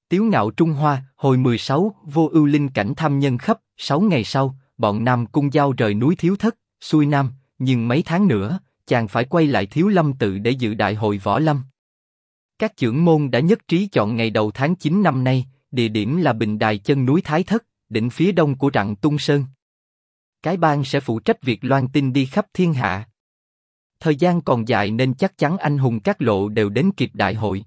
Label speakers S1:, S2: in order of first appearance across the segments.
S1: Tiếu ngạo Trung Hoa, hồi 16, vô ưu linh cảnh tham nhân khắp. 6 ngày sau, bọn Nam Cung Giao rời núi Thiếu Thất, xuôi Nam, nhưng mấy tháng nữa, chàng phải quay lại Thiếu Lâm tự để dự đại hội võ lâm. Các chưởng môn đã nhất trí chọn ngày đầu tháng 9 năm nay, địa điểm là bình đài chân núi Thái Thất, đỉnh phía đông của Rặng Tung Sơn. Cái bang sẽ phụ trách việc loan tin đi khắp thiên hạ. Thời gian còn dài nên chắc chắn anh hùng các lộ đều đến kịp đại hội.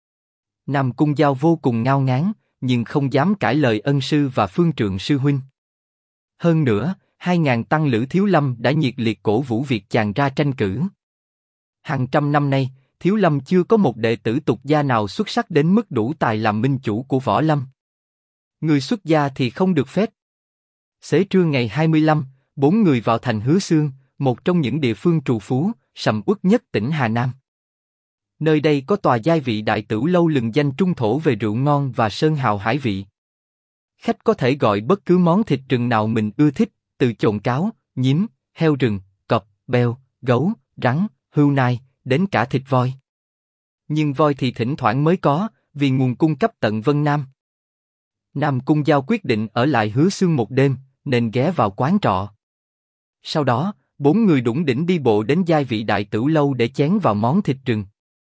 S1: Nam Cung Giao vô cùng ngao ngán, nhưng không dám cãi lời ân sư và phương trượng sư huynh. Hơn nữa, 2.000 tăng lữ Thiếu Lâm đã nhiệt liệt cổ vũ việc chàng ra tranh cử. Hàng trăm năm nay, Thiếu Lâm chưa có một đệ tử tục gia nào xuất sắc đến mức đủ tài làm minh chủ của võ lâm. Người xuất gia thì không được phép. Xế trưa ngày 25, 4 người vào thành Hứa Xương, một trong những địa phương trù phú, sầm uất nhất tỉnh Hà Nam. Nơi đây có tòa giai vị đại tửu lâu lừng danh trung thổ về rượu ngon và sơn hào hải vị. Khách có thể gọi bất cứ món thịt rừng nào mình ưa thích, từ chồn cáo, nhím, heo rừng, cọp, beo, gấu, rắn, hươu nai, đến cả thịt voi. Nhưng voi thì thỉnh thoảng mới có, vì nguồn cung cấp tận Vân Nam. Nam Cung Giao quyết định ở lại Hứa Xương một đêm, nên ghé vào quán trọ. Sau đó, 4 người đủng đỉnh đi bộ đến giai vị đại tửu lâu để chén vào món thịt rừng.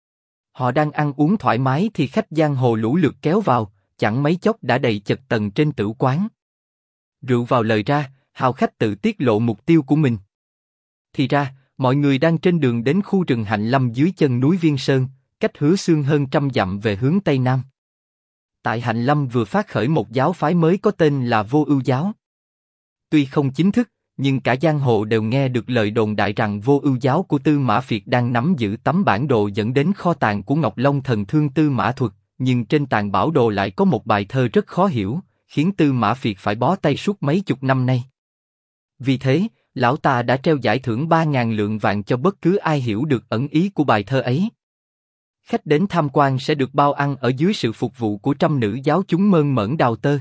S1: Họ đang ăn uống thoải mái thì khách giang hồ lũ lượt kéo vào, chẳng mấy chốc đã đầy chật tầng trên tửu quán. Rượu vào lời ra, hào khách tự tiết lộ mục tiêu của mình. Thì ra, mọi người đang trên đường đến khu rừng Hạnh Lâm dưới chân núi Viên Sơn, cách Hứa Xương hơn 100 dặm về hướng Tây Nam. Tại Hạnh Lâm vừa phát khởi một giáo phái mới có tên là Vô Ưu Giáo. Tuy không chính thức, nhưng cả giang hồ đều nghe được lời đồn đại rằng Vô Ưu Giáo của Tư Mã Việt đang nắm giữ tấm bản đồ dẫn đến kho tàng của Ngọc Long Thần Thương Tư Mã Thuật, nhưng trên tàng bảo đồ lại có một bài thơ rất khó hiểu, khiến Tư Mã Việt phải bó tay suốt mấy chục năm nay. Vì thế, lão ta đã treo giải thưởng 3.000 lượng vàng cho bất cứ ai hiểu được ẩn ý của bài thơ ấy. Khách đến tham quan sẽ được bao ăn ở dưới sự phục vụ của 100 nữ giáo chúng mơn mởn đào tơ.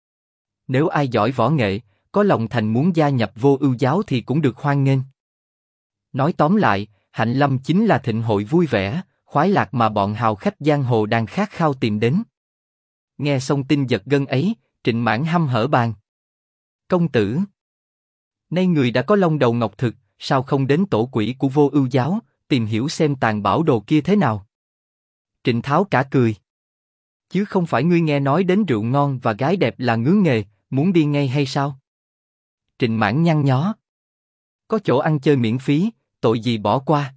S1: Nếu ai giỏi võ nghệ, có lòng thành muốn gia nhập Vô Ưu Giáo thì cũng được hoan nghênh. Nói tóm lại, Hạnh Lâm chính là thịnh hội vui vẻ, khoái lạc mà bọn hào khách giang hồ đang khát khao tìm đến. Nghe xong tin giật gân ấy, Trịnh Mãn hăm hở bàn: "Công tử, nay người đã có long đầu ngọc thực, sao không đến tổ quỷ của Vô Ưu Giáo, tìm hiểu xem tàng bảo đồ kia thế nào?" Trịnh Tháo cả cười: "Chứ không phải ngươi nghe nói đến rượu ngon và gái đẹp là ngứa nghề, muốn đi ngay hay sao?" Trịnh Mãn nhăn nhó: "Có chỗ ăn chơi miễn phí, tội gì bỏ qua."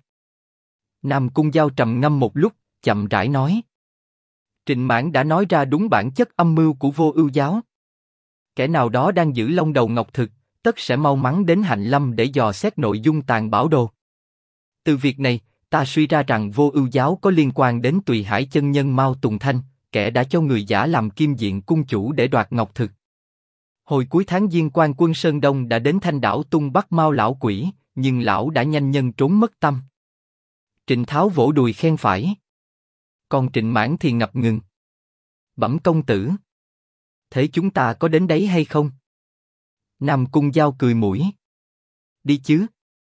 S1: Nam Cung Giao trầm ngâm một lúc, chậm rãi nói: "Trịnh Mãn đã nói ra đúng bản chất âm mưu của Vô Ưu Giáo. Kẻ nào đó đang giữ long đầu ngọc thực, tất sẽ mau mắn đến Hạnh Lâm để dò xét nội dung tàng bảo đồ. Từ việc này, ta suy ra rằng Vô Ưu Giáo có liên quan đến Tùy Hải chân nhân Mao Tùng Thanh, kẻ đã cho người giả làm Kim Diện cung chủ để đoạt ngọc thực. Hồi cuối tháng Diên Quan quân Sơn Đông đã đến Thanh Đảo tung bắt Mao lão quỷ, nhưng lão đã nhanh nhân trốn mất tâm." Trịnh Tháo vỗ đùi khen phải. Còn Trịnh Mãn thì ngập ngừng: "Bẩm công tử, thế chúng ta có đến đấy hay không?" Nam Cung Giao cười mũi: "Đi chứ.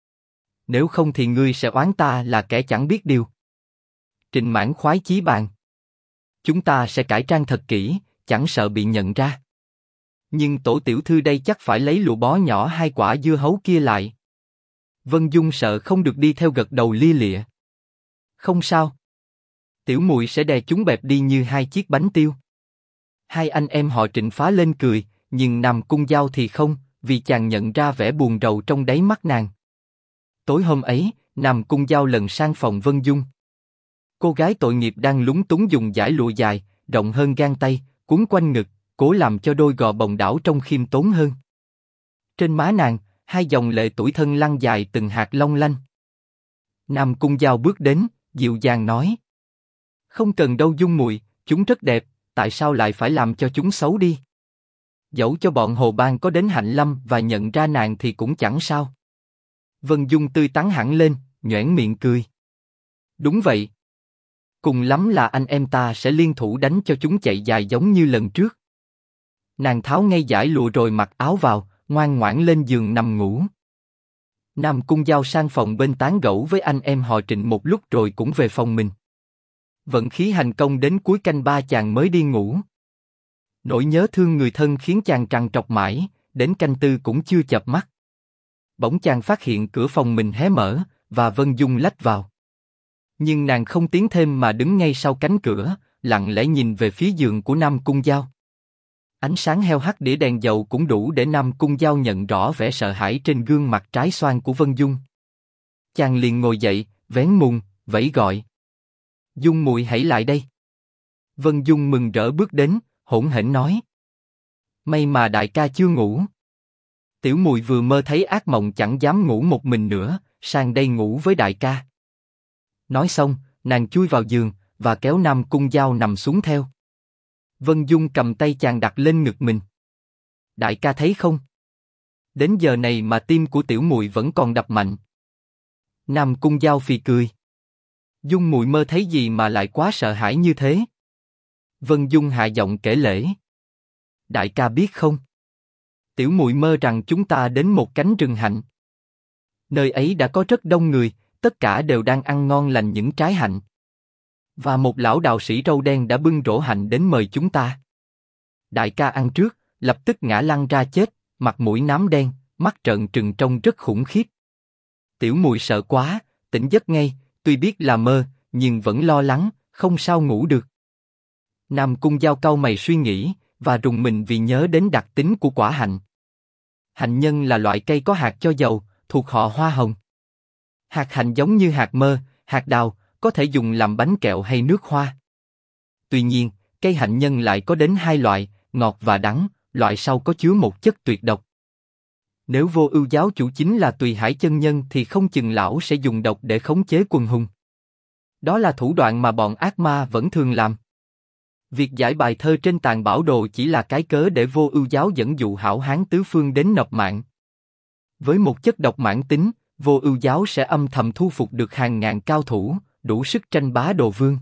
S1: Nếu không thì ngươi sẽ oán ta là kẻ chẳng biết điều." Trịnh Mãn khoái chí bàn: "Chúng ta sẽ cải trang thật kỹ, chẳng sợ bị nhận ra. Nhưng tổ tiểu thư đây chắc phải lấy lụa bó nhỏ 2 quả dưa hấu kia lại." Vân Dung sợ không được đi theo gật đầu lia lịa: "Không sao. Tiểu muội sẽ đè chúng bẹp đi như 2 chiếc bánh tiêu." Hai anh em họ Trịnh phá lên cười, nhưng Nam Cung Giao thì không, vì chàng nhận ra vẻ buồn rầu trong đáy mắt nàng. Tối hôm ấy, Nam Cung Giao lần sang phòng Vân Dung. Cô gái tội nghiệp đang lúng túng dùng dải lụa dài, rộng hơn gang tay, cuốn quanh ngực, cố làm cho đôi gò bồng đảo trông khiêm tốn hơn. Trên má nàng, 2 dòng lệ tủi thân lăn dài từng hạt long lanh. Nam Cung Giao bước đến, dịu dàng nói: "Không cần đâu Dung muội, chúng rất đẹp, tại sao lại phải làm cho chúng xấu đi? Dẫu cho bọn Hồ Bang có đến Hạnh Lâm và nhận ra nàng thì cũng chẳng sao." Vân Dung tươi tắn hẳn lên, nhoẻn miệng cười: "Đúng vậy. Cùng lắm là anh em ta sẽ liên thủ đánh cho chúng chạy dài giống như lần trước." Nàng tháo ngay dải lụa rồi mặc áo vào, ngoan ngoãn lên giường nằm ngủ. Nam Cung Giao sang phòng bên tán gẫu với anh em họ Trịnh một lúc rồi cũng về phòng mình. Vận khí hành công đến cuối canh 3 chàng mới đi ngủ. Nỗi nhớ thương người thân khiến chàng trằn trọc mãi, đến canh tư cũng chưa chợp mắt. Bỗng chàng phát hiện cửa phòng mình hé mở, và Vân Dung lách vào. Nhưng nàng không tiến thêm mà đứng ngay sau cánh cửa, lặng lẽ nhìn về phía giường của Nam Cung Giao. Ánh sáng heo hắt đĩa đèn dầu cũng đủ để Nam Cung Giao nhận rõ vẻ sợ hãi trên gương mặt trái xoan của Vân Dung. Chàng liền ngồi dậy, vén mùng, vẫy gọi. Dung muội hãy lại đây. Vân Dung mừng rỡ bước đến, hỗn hển nói. May mà đại ca chưa ngủ. Tiểu muội vừa mơ thấy ác mộng chẳng dám ngủ một mình nữa, sang đây ngủ với đại ca. Nói xong, nàng chui vào giường, và kéo Nam Cung Giao nằm xuống theo. Vân Dung cầm tay chàng đặt lên ngực mình. Đại ca thấy không? Đến giờ này mà tim của tiểu muội vẫn còn đập mạnh. Nam Cung Giao phì cười. Dung muội mơ thấy gì mà lại quá sợ hãi như thế? Vân Dung hạ giọng kể lể. Đại ca biết không? Tiểu muội mơ rằng chúng ta đến một cánh rừng hạnh. Nơi ấy đã có rất đông người, tất cả đều đang ăn ngon lành những trái hạnh. Và một lão đạo sĩ râu đen đã bưng rổ hạnh đến mời chúng ta. Đại ca ăn trước, lập tức ngã lăn ra chết, mặt mũi nám đen, mắt trợn trừng trông rất khủng khiếp. Tiểu muội sợ quá, tỉnh giấc ngay, tuy biết là mơ, nhưng vẫn lo lắng, không sao ngủ được. Nam Cung Giao cau mày suy nghĩ, và rùng mình vì nhớ đến đặc tính của quả hạnh. Hạnh nhân là loại cây có hạt cho dầu, thuộc họ hoa hồng. Hạt hạnh giống như hạt mơ, hạt đào, có thể dùng làm bánh kẹo hay nước hoa. Tuy nhiên, cây hạnh nhân lại có đến hai loại, ngọt và đắng, loại sau có chứa một chất tuyệt độc. Nếu Vô Ưu giáo chủ chính là Tùy Hải chân nhân thì không chừng lão sẽ dùng độc để khống chế quần hùng. Đó là thủ đoạn mà bọn ác ma vẫn thường làm. Việc giải bài thơ trên tàn bảo đồ chỉ là cái cớ để Vô Ưu giáo dẫn dụ hảo hán tứ phương đến nộp mạng. Với một chất độc mãn tính, Vô Ưu giáo sẽ âm thầm thu phục được hàng ngàn cao thủ, đủ sức tranh bá đồ vương.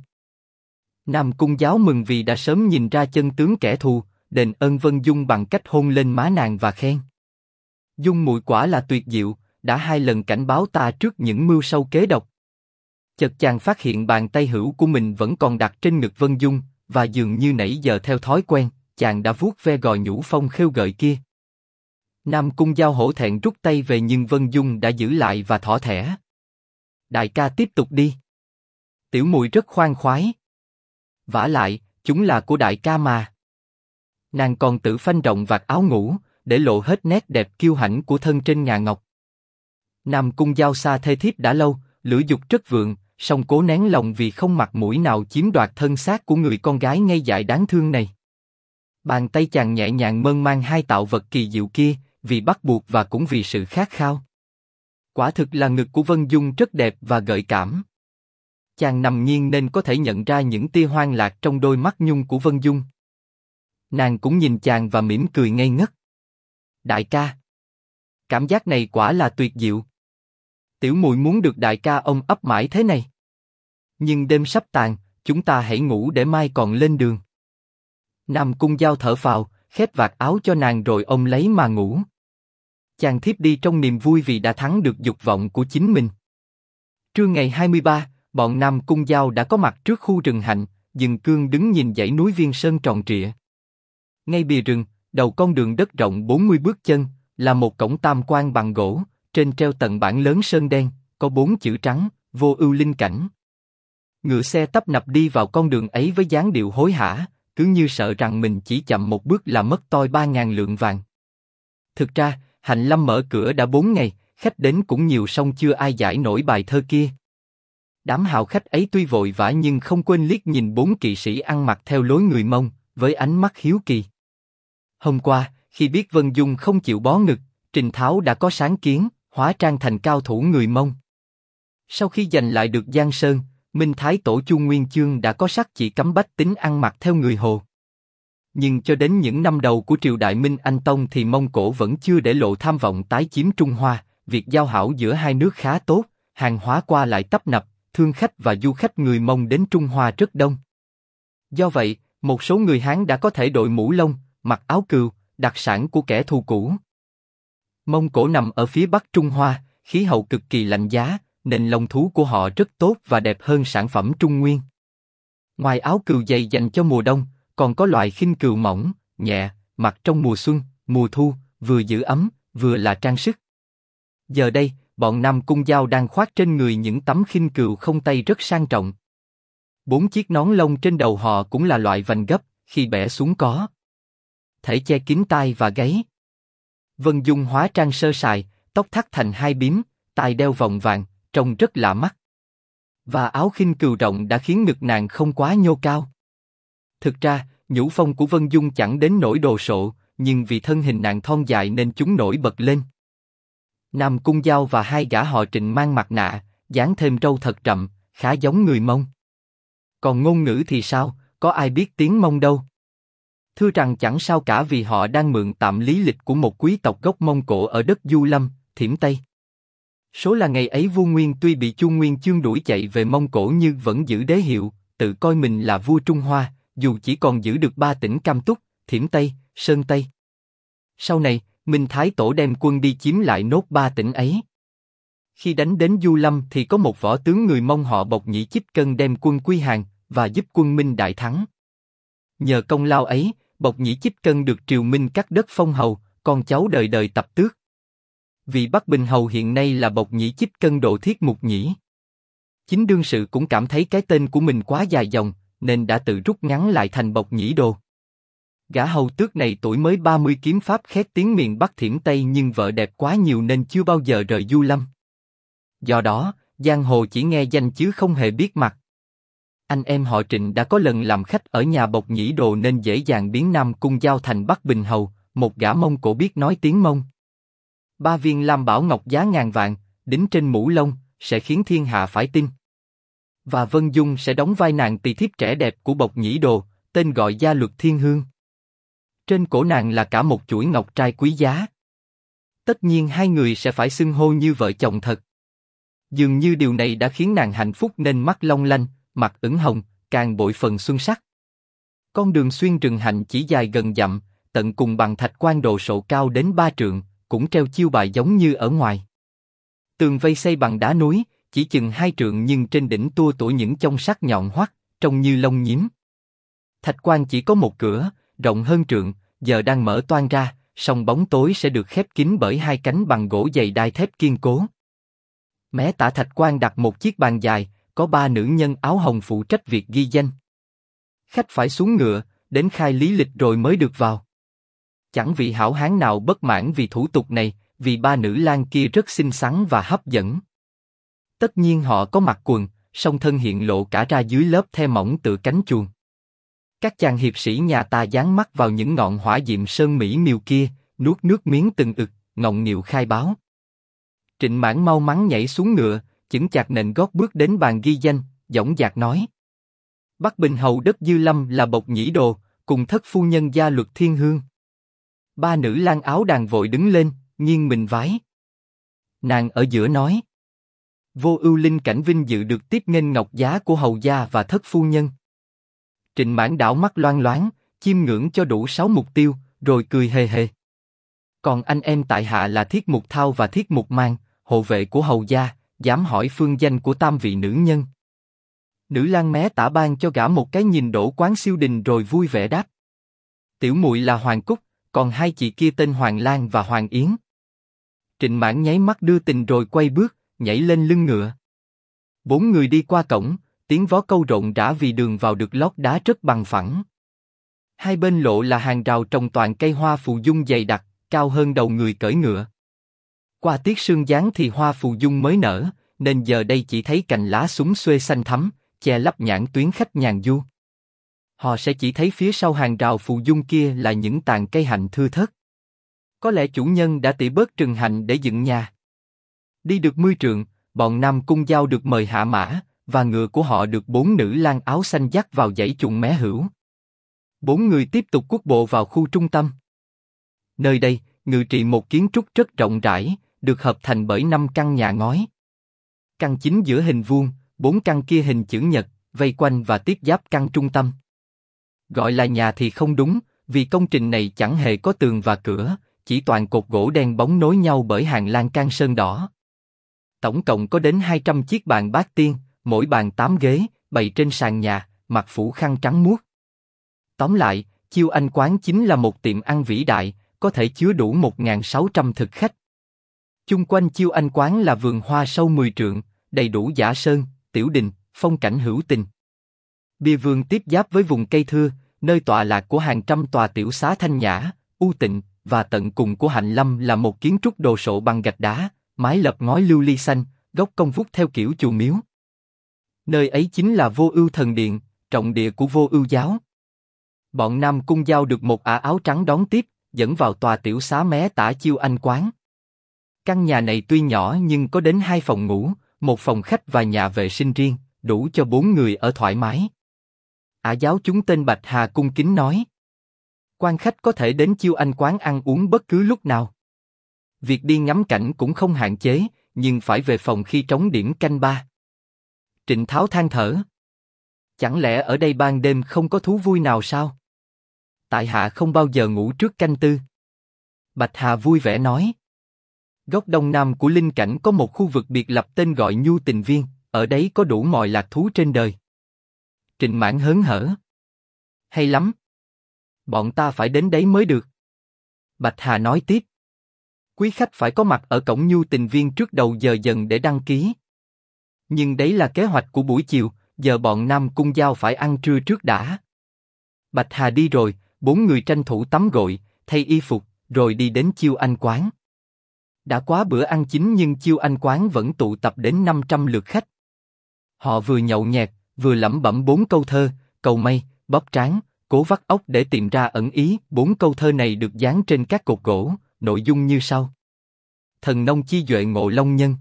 S1: Nam Cung giáo mừng vì đã sớm nhìn ra chân tướng kẻ thù, đền ơn Vân Dung bằng cách hôn lên má nàng và khen. Dung muội quả là tuyệt diệu, đã 2 lần cảnh báo ta trước những mưu sâu kế độc. Chợt chàng phát hiện bàn tay hữu của mình vẫn còn đặt trên ngực Vân Dung, và dường như nãy giờ theo thói quen, chàng đã vuốt ve gò nhũ phong khêu gợi kia. Nam Cung Giao hổ thẹn rút tay về nhưng Vân Dung đã giữ lại và thỏ thẻ. Đại ca tiếp tục đi. Tiểu muội rất khoan khoái. Vả lại, chúng là của đại ca mà. Nàng còn tự phanh rộng vạt áo ngủ, để lộ hết nét đẹp kiêu hãnh của thân trên ngà ngọc. Nam Cung Giao xa thê thiếp đã lâu, lửa dục rất vượng, song cố nén lòng vì không mặt mũi nào chiếm đoạt thân xác của người con gái ngây dại đáng thương này. Bàn tay chàng nhẹ nhàng mơn man hai tạo vật kỳ diệu kia, vì bắt buộc và cũng vì sự khát khao. Quả thực là ngực của Vân Dung rất đẹp và gợi cảm. Chàng nằm nghiêng nên có thể nhận ra những tia hoang lạc trong đôi mắt nhung của Vân Dung. Nàng cũng nhìn chàng và mỉm cười ngây ngất. Đại ca, cảm giác này quả là tuyệt diệu. Tiểu muội muốn được đại ca ôm ấp mãi thế này. Nhưng đêm sắp tàn, chúng ta hãy ngủ để mai còn lên đường. Nam Cung Giao thở phào, khép vạt áo cho nàng rồi ôm lấy mà ngủ. Chàng thiếp đi trong niềm vui vì đã thắng được dục vọng của chính mình. Trưa ngày 23, bọn Nam Cung Giao đã có mặt trước khu rừng hạnh, dừng cương đứng nhìn dãy núi Viên Sơn tròn trịa. Ngay bìa rừng, đầu con đường đất rộng 40 bước chân, là một cổng tam quan bằng gỗ, trên treo tận bảng lớn sơn đen, có 4 chữ trắng, Vô Ưu linh cảnh. Ngựa xe tấp nập đi vào con đường ấy với dáng điệu hối hả, cứ như sợ rằng mình chỉ chậm một bước là mất toi 3.000 lượng vàng. Thực ra, Hạnh Lâm mở cửa đã 4 ngày, khách đến cũng nhiều song chưa ai giải nổi bài thơ kia. Đám hào khách ấy tuy vội vã nhưng không quên liếc nhìn 4 kỵ sĩ ăn mặc theo lối người Mông, với ánh mắt hiếu kỳ. Hôm qua, khi biết Vân Dung không chịu bó ngực, Trình Tháo đã có sáng kiến, hóa trang thành cao thủ người Mông. Sau khi giành lại được Giang Sơn, Minh Thái Tổ Chu Nguyên Chương đã có sắc chỉ cấm bách tính ăn mặc theo người Hồ. Nhưng cho đến những năm đầu của triều đại Minh Anh Tông thì Mông Cổ vẫn chưa để lộ tham vọng tái chiếm Trung Hoa, việc giao hảo giữa hai nước khá tốt, hàng hóa qua lại tấp nập, thương khách và du khách người Mông đến Trung Hoa rất đông. Do vậy, một số người Hán đã có thể đội mũ lông, mặc áo cừu, đặc sản của kẻ thù cũ. Mông Cổ nằm ở phía bắc Trung Hoa, khí hậu cực kỳ lạnh giá, nên lông thú của họ rất tốt và đẹp hơn sản phẩm Trung Nguyên. Ngoài áo cừu dày dành cho mùa đông, còn có loại khinh cừu mỏng, nhẹ, mặc trong mùa xuân, mùa thu, vừa giữ ấm, vừa là trang sức. Giờ đây, bọn Nam Cung Giao đang khoác trên người những tấm khinh cừu không tay rất sang trọng. 4 chiếc nón lông trên đầu họ cũng là loại vành gấp, khi bẻ xuống có thể che kín tai và gáy. Vân Dung hóa trang sơ sài, tóc thắt thành 2 bím, tai đeo vòng vàng, trông rất lạ mắt. Và áo khinh cừu rộng đã khiến ngực nàng không quá nhô cao. Thực ra, nhũ phong của Vân Dung chẳng đến nỗi đồ sộ, nhưng vì thân hình nàng thon dài nên chúng nổi bật lên. Nam Cung Giao và 2 gã họ Trịnh mang mặt nạ, dán thêm râu thật rậm, khá giống người Mông. Còn ngôn ngữ thì sao, có ai biết tiếng Mông đâu. Thưa rằng chẳng sao cả vì họ đang mượn tạm lý lịch của một quý tộc gốc Mông Cổ ở đất Du Lâm, Thiểm Tây. Số là ngày ấy vua Nguyên tuy bị Chu Nguyên Chương đuổi chạy về Mông Cổ nhưng vẫn giữ đế hiệu, tự coi mình là vua Trung Hoa, dù chỉ còn giữ được 3 tỉnh Cam Túc, Thiểm Tây, Sơn Tây. Sau này, Minh Thái Tổ đem quân đi chiếm lại nốt 3 tỉnh ấy. Khi đánh đến Du Lâm thì có một võ tướng người Mông họ Bộc Nhĩ Chích Cân đem quân quy hàng và giúp quân Minh đại thắng. Nhờ công lao ấy, Bộc Nhĩ Chích Cân được triều Minh cắt đất phong hầu, con cháu đời đời tập tước. Vị Bắc Bình hầu hiện nay là Bộc Nhĩ Chích Cân Độ Thiết Mục Nhĩ. Chính đương sự cũng cảm thấy cái tên của mình quá dài dòng, nên đã tự rút ngắn lại thành Bộc Nhĩ Đồ. Gã hầu tước này tuổi mới 30 kiếm pháp khét tiếng miền Bắc Thiểm Tây nhưng vợ đẹp quá nhiều nên chưa bao giờ rời Du Lâm. Do đó, giang hồ chỉ nghe danh chứ không hề biết mặt. Anh em họ Trịnh đã có lần làm khách ở nhà Bộc Nhĩ Đồ nên dễ dàng biến Nam Cung Giao thành Bắc Bình hầu, một gã Mông Cổ biết nói tiếng Mông. 3 viên lam bảo ngọc giá ngàn vạn, đính trên mũ lông, sẽ khiến thiên hạ phải tin. Và Vân Dung sẽ đóng vai nàng tỳ thiếp trẻ đẹp của Bộc Nhĩ Đồ, tên gọi Gia Luật Thiên Hương. Trên cổ nàng là cả một chuỗi ngọc trai quý giá. Tất nhiên 2 người sẽ phải xưng hô như vợ chồng thật. Dường như điều này đã khiến nàng hạnh phúc nên mắt long lanh, mặt ửng hồng, càng bội phần xuân sắc. Con đường xuyên rừng hạnh chỉ dài gần dặm, tận cùng bằng thạch quan đồ sộ cao đến 3 trượng, cũng treo chiêu bài giống như ở ngoài. Tường vây xây bằng đá núi, chỉ chừng 2 trượng nhưng trên đỉnh tua tủa những chông sắt nhọn hoắt, trông như lông nhím. Thạch quan chỉ có một cửa, rộng hơn trượng, giờ đang mở toang ra, song bóng tối sẽ được khép kín bởi 2 cánh bằng gỗ dày đai thép kiên cố. Mé tả thạch quan đặt một chiếc bàn dài, có 3 nữ nhân áo hồng phụ trách việc ghi danh. Khách phải xuống ngựa, đến khai lý lịch rồi mới được vào. Chẳng vị hảo hán nào bất mãn vì thủ tục này, vì 3 nữ lang kia rất xinh xắn và hấp dẫn. Tất nhiên họ có mặc quần, song thân hiện lộ cả ra dưới lớp the mỏng tựa cánh chuồn. Các chàng hiệp sĩ nhà ta dán mắt vào những ngọn hỏa diệm sơn mỹ miều kia, nuốt nước miếng từng ực, ngọng nghịu khai báo. Trịnh Mãn mau mắn nhảy xuống ngựa, chững chạc nện gót bước đến bàn ghi danh, dõng dạc nói: Bắc Bình hầu đất Dư Lâm là Bộc Nhĩ Đồ, cùng thất phu nhân Gia Luật Thiên Hương. 3 nữ lang áo đàn vội đứng lên, nghiêng mình vái. Nàng ở giữa nói: Vô ưu linh cảnh vinh dự được tiếp nghênh ngọc giá của hầu gia và thất phu nhân. Trịnh Mãn đảo mắt loang loáng, chiêm ngưỡng cho đủ 6 mục tiêu, rồi cười hề hề. Còn anh em tại hạ là Thiết Mục Thao và Thiết Mục Mang, hộ vệ của hầu gia, dám hỏi phương danh của 3 vị nữ nhân. Nữ lang mé tả ban cho gã một cái nhìn đổ quán siêu đình rồi vui vẻ đáp: Tiểu muội là Hoàng Cúc, còn 2 chị kia tên Hoàng Lan và Hoàng Yến. Trịnh Mãn nháy mắt đưa tình rồi quay bước, nhảy lên lưng ngựa. 4 người đi qua cổng, tiếng vó câu rộn rã vì đường vào được lót đá rất bằng phẳng. 2 bên lộ là hàng rào trồng toàn cây hoa phù dung dày đặc, cao hơn đầu người cưỡi ngựa. Qua tiết sương giáng thì hoa phù dung mới nở, nên giờ đây chỉ thấy cành lá xúng xuê xanh thắm, che lấp nhãn tuyến khách nhàn du. Họ sẽ chỉ thấy phía sau hàng rào phù dung kia là những tàn cây hạnh thưa thớt. Có lẽ chủ nhân đã tỉa bớt rừng hạnh để dựng nhà. Đi được 10 trượng, bọn Nam Cung Giao được mời hạ mã, và ngựa của họ được 4 nữ lang áo xanh dắt vào dãy chuồng mé hữu. 4 người tiếp tục cuốc bộ vào khu trung tâm. Nơi đây, ngự trị một kiến trúc rất rộng rãi, được hợp thành bởi 5 căn nhà ngói. Căn chính giữa hình vuông, 4 căn kia hình chữ nhật, vây quanh và tiếp giáp căn trung tâm. Gọi là nhà thì không đúng, vì công trình này chẳng hề có tường và cửa, chỉ toàn cột gỗ đen bóng nối nhau bởi hàng lan can sơn đỏ. Tổng cộng có đến 200 chiếc bàn bát tiên, mỗi bàn 8 ghế, bày trên sàn nhà, mặt phủ khăn trắng muốt. Tóm lại, Chiêu Anh quán chính là một tiệm ăn vĩ đại, có thể chứa đủ 1.600 thực khách. Chung quanh Chiêu Anh quán là vườn hoa sâu 10 trượng, đầy đủ dã sơn, tiểu đình, phong cảnh hữu tình. Bia vườn tiếp giáp với vùng cây thưa, nơi tọa lạc của hàng trăm tòa tiểu xá thanh nhã, u tịnh, và tận cùng của hạnh lâm là một kiến trúc đồ sộ bằng gạch đá, mái lợp ngói lưu ly xanh, góc cong vút theo kiểu chùa miếu. Nơi ấy chính là Vô Ưu Thần Điện, trọng địa của Vô Ưu giáo. Bọn Nam Cung Giao được một ả áo trắng đón tiếp, dẫn vào tòa tiểu xá mé tả Chiêu Anh quán. Căn nhà này tuy nhỏ nhưng có đến 2 phòng ngủ, một phòng khách và nhà vệ sinh riêng, đủ cho 4 người ở thoải mái. Ả giáo chúng tên Bạch Hà cung kính nói: quan khách có thể đến Chiêu Anh quán ăn uống bất cứ lúc nào. Việc đi ngắm cảnh cũng không hạn chế, nhưng phải về phòng khi trống điểm canh 3. Trịnh Tháo than thở: chẳng lẽ ở đây ban đêm không có thú vui nào sao? Tại hạ không bao giờ ngủ trước canh 4. Bạch Hà vui vẻ nói: góc đông nam của linh cảnh có một khu vực biệt lập tên gọi Nhu Tình Viên, ở đấy có đủ mọi lạc thú trên đời. Trịnh Mãn hớn hở: hay lắm. Bọn ta phải đến đấy mới được. Bạch Hà nói tiếp: quý khách phải có mặt ở cổng Nhu Tình Viên trước đầu giờ dần để đăng ký. Nhưng đấy là kế hoạch của buổi chiều, giờ bọn Nam Cung Giao phải ăn trưa trước đã. Bạch Hà đi rồi, 4 người tranh thủ tắm gội, thay y phục, rồi đi đến Chiêu Anh quán. Đã quá bữa ăn chính nhưng Chiêu Anh quán vẫn tụ tập đến 500 lượt khách. Họ vừa nhậu nhẹt, vừa lẩm bẩm 4 câu thơ, cầu mây, bóp trán, cố vắt óc để tìm ra ẩn ý. 4 câu thơ này được dán trên các cột gỗ, nội dung như sau: thần nông chi duệ ngộ long nhân,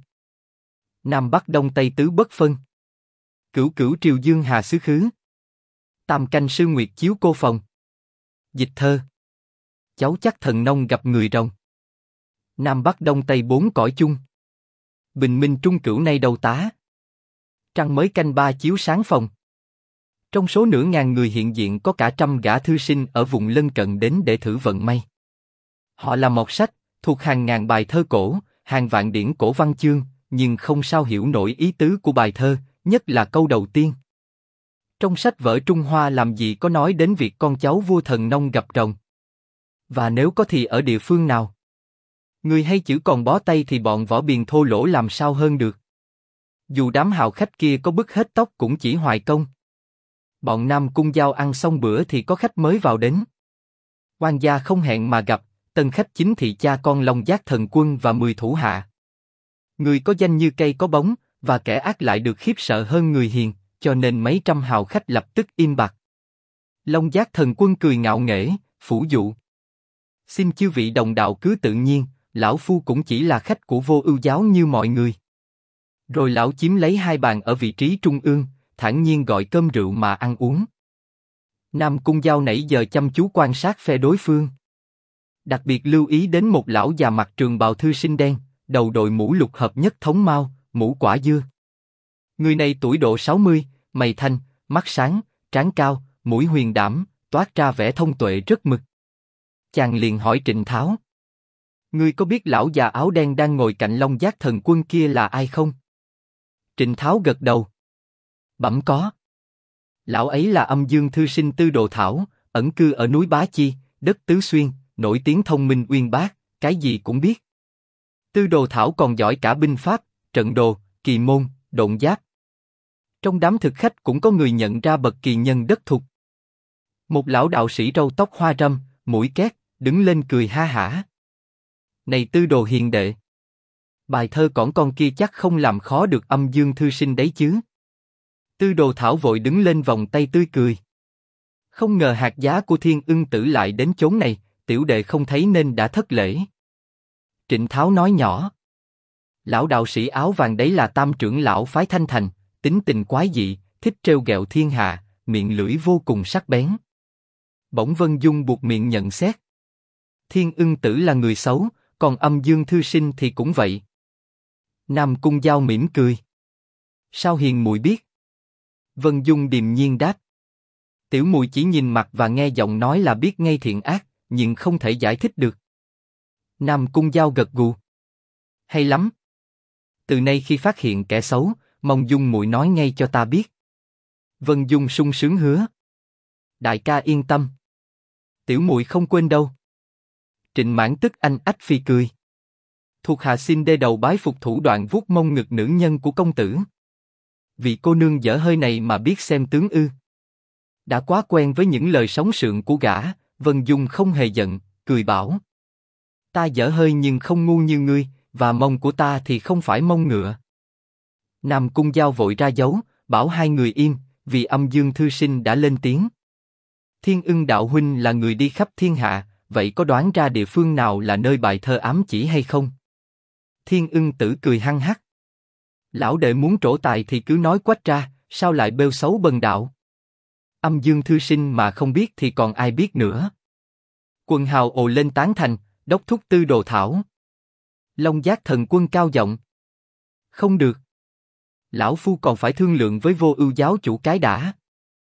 S1: nam bắc đông tây tứ bất phân, cửu cửu triều dương hà xứ khứ, tam canh sư nguyệt chiếu cô phòng. Dịch thơ: cháu chắc thần nông gặp người rồng, nam bắc đông tây 4 cõi chung, bình minh trung cửu nay đầu tá, trăng mới canh 3 chiếu sáng phòng. Trong số nửa ngàn người hiện diện có cả 100 gã thư sinh ở vùng lân cận đến để thử vận may. Họ là mọt sách, thuộc hàng ngàn bài thơ cổ, hàng vạn điển cổ văn chương, nhưng không sao hiểu nổi ý tứ của bài thơ, nhất là câu đầu tiên. Trong sách vở Trung Hoa làm gì có nói đến việc con cháu vua thần nông gặp rồng. Và nếu có thì ở địa phương nào? Người hay chữ còn bó tay thì bọn võ biền thô lỗ làm sao hơn được. Dù đám hào khách kia có bứt hết tóc cũng chỉ hoài công. Bọn Nam Cung Giao ăn xong bữa thì có khách mới vào đến. Quan gia không hẹn mà gặp, tân khách chính thị cha con Long Giác Thần Quân và 10 thủ hạ. Người có danh như cây có bóng, và kẻ ác lại được khiếp sợ hơn người hiền, cho nên mấy trăm hào khách lập tức im bặt. Long Giác Thần Quân cười ngạo nghễ, phủ dụ: xin chư vị đồng đạo cứ tự nhiên, lão phu cũng chỉ là khách của Vô Ưu giáo như mọi người. Rồi lão chiếm lấy 2 bàn ở vị trí trung ương, thản nhiên gọi cơm rượu mà ăn uống. Nam Cung Giao nãy giờ chăm chú quan sát phe đối phương. Đặc biệt lưu ý đến một lão già mặc trường bào thư sinh đen, đầu đội mũ lục hợp nhất thống mao, mũ quả dưa. Người này tuổi độ 60, mày thanh, mắt sáng, trán cao, mũi huyền đảm, toát ra vẻ thông tuệ rất mực. Chàng liền hỏi Trịnh Tháo: ngươi có biết lão già áo đen đang ngồi cạnh Long Giác Thần Quân kia là ai không? Trịnh Tháo gật đầu. Bẩm có. Lão ấy là âm dương thư sinh Tư Đồ Thảo, ẩn cư ở núi Bá Chi, đất Tứ Xuyên, nổi tiếng thông minh uyên bác, cái gì cũng biết. Tư Đồ Thảo còn giỏi cả binh pháp, trận đồ, kỳ môn, độn giáp. Trong đám thực khách cũng có người nhận ra bậc kỳ nhân đất thục. Một lão đạo sĩ râu tóc hoa râm, mũi két, đứng lên cười ha hả: này Tư Đồ hiền đệ, bài thơ cỏn con kia chắc không làm khó được âm dương thư sinh đấy chứ? Tư Đồ Thảo vội đứng lên vòng tay tươi cười: không ngờ hạt giá của Thiên Ưng Tử lại đến chốn này, tiểu đệ không thấy nên đã thất lễ. Trịnh Tháo nói nhỏ: lão đạo sĩ áo vàng đấy là Tam trưởng lão phái Thanh Thành, tính tình quái dị, thích trêu ghẹo thiên hạ, miệng lưỡi vô cùng sắc bén. Bỗng Vân Dung buột miệng nhận xét: Thiên Ưng Tử là người xấu, còn âm dương thư sinh thì cũng vậy. Nam Cung Giao mỉm cười: sao hiền muội biết? Vân Dung điềm nhiên đáp: tiểu muội chỉ nhìn mặt và nghe giọng nói là biết ngay thiện ác, nhưng không thể giải thích được. Nam Cung Giao gật gù: hay lắm. Từ nay khi phát hiện kẻ xấu, mong Dung muội nói ngay cho ta biết. Vân Dung sung sướng hứa: đại ca yên tâm. Tiểu muội không quên đâu. Trịnh Mãn tức anh ách phi cười. Thuộc hạ xin đê đầu bái phục thủ đoạn vuốt mông ngực nữ nhân của công tử. Vị cô nương dở hơi này mà biết xem tướng ư? Đã quá quen với những lời sóng sượng của gã, Vân Dung không hề giận, cười bảo. Ta dở hơi nhưng không ngu như ngươi, và mông của ta thì không phải mông ngựa. Nam Cung Giao vội ra dấu, bảo hai người im, vì Âm Dương thư sinh đã lên tiếng. Thiên Ưng đạo huynh là người đi khắp thiên hạ, vậy có đoán ra địa phương nào là nơi bài thơ ám chỉ hay không? Thiên Ưng tử cười hăng hắc. Lão đệ muốn trổ tài thì cứ nói quách ra, sao lại bêu xấu bần đạo? Âm Dương thư sinh mà không biết thì còn ai biết nữa. Quần hào ồ lên tán thành, đốc thúc Tư Đồ thảo. Long Giác thần quân cao giọng. Không được. Lão phu còn phải thương lượng với Vô Ưu giáo chủ cái đã.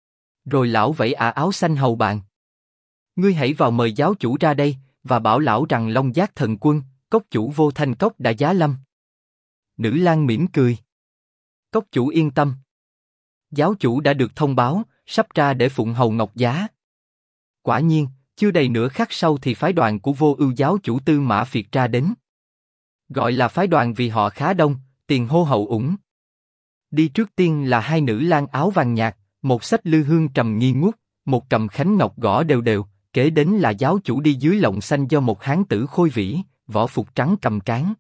S1: Rồi lão vẫy áo xanh hầu bàn. Ngươi hãy vào mời giáo chủ ra đây, và bảo lão rằng Long Giác thần quân, cốc chủ Vô Thanh Cốc đã giá lâm. Nữ lang mỉm cười. Cốc chủ yên tâm. Giáo chủ đã được thông báo, sắp ra để phụng hầu Ngọc Giá. Quả nhiên, chưa đầy nửa khắc sau thì phái đoàn của Vô Ưu giáo chủ Tư Mã Phiệt ra đến. Gọi là phái đoàn vì họ khá đông, tiền hô hậu ủng. Đi trước tiên là hai nữ lang áo vàng nhạt, một xách lư hương trầm nghi ngút, một cầm khánh ngọc gõ đều đều, kế đến là giáo chủ đi dưới lọng xanh do một hán tử khôi vĩ, võ phục trắng cầm cán.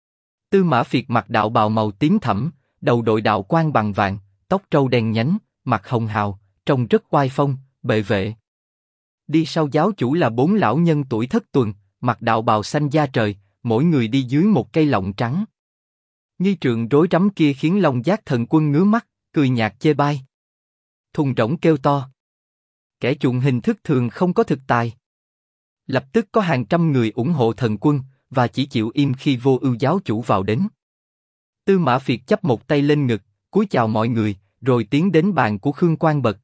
S1: Tư Mã Phiệt mặc đạo bào màu tím thẫm, đầu đội đạo quan bằng vàng, tóc trâu đen nhánh, mặt hồng hào, trông rất oai phong, bệ vệ. Đi sau giáo chủ là bốn lão nhân tuổi thất tuần, mặc đạo bào xanh da trời, mỗi người đi dưới một cây lọng trắng. Nghi trượng rối rắm kia khiến Long Giác thần quân ngứa mắt, cười nhạt chê bai. Thùng rỗng kêu to. Kẻ chuộng hình thức thường không có thực tài. Lập tức có hàng trăm người ủng hộ thần quân, và chỉ chịu im khi Vô Ưu giáo chủ vào đến. Tư Mã Phiệt chắp một tay lên ngực, cúi chào mọi người, rồi tiến đến bàn của Khương Quang Bật.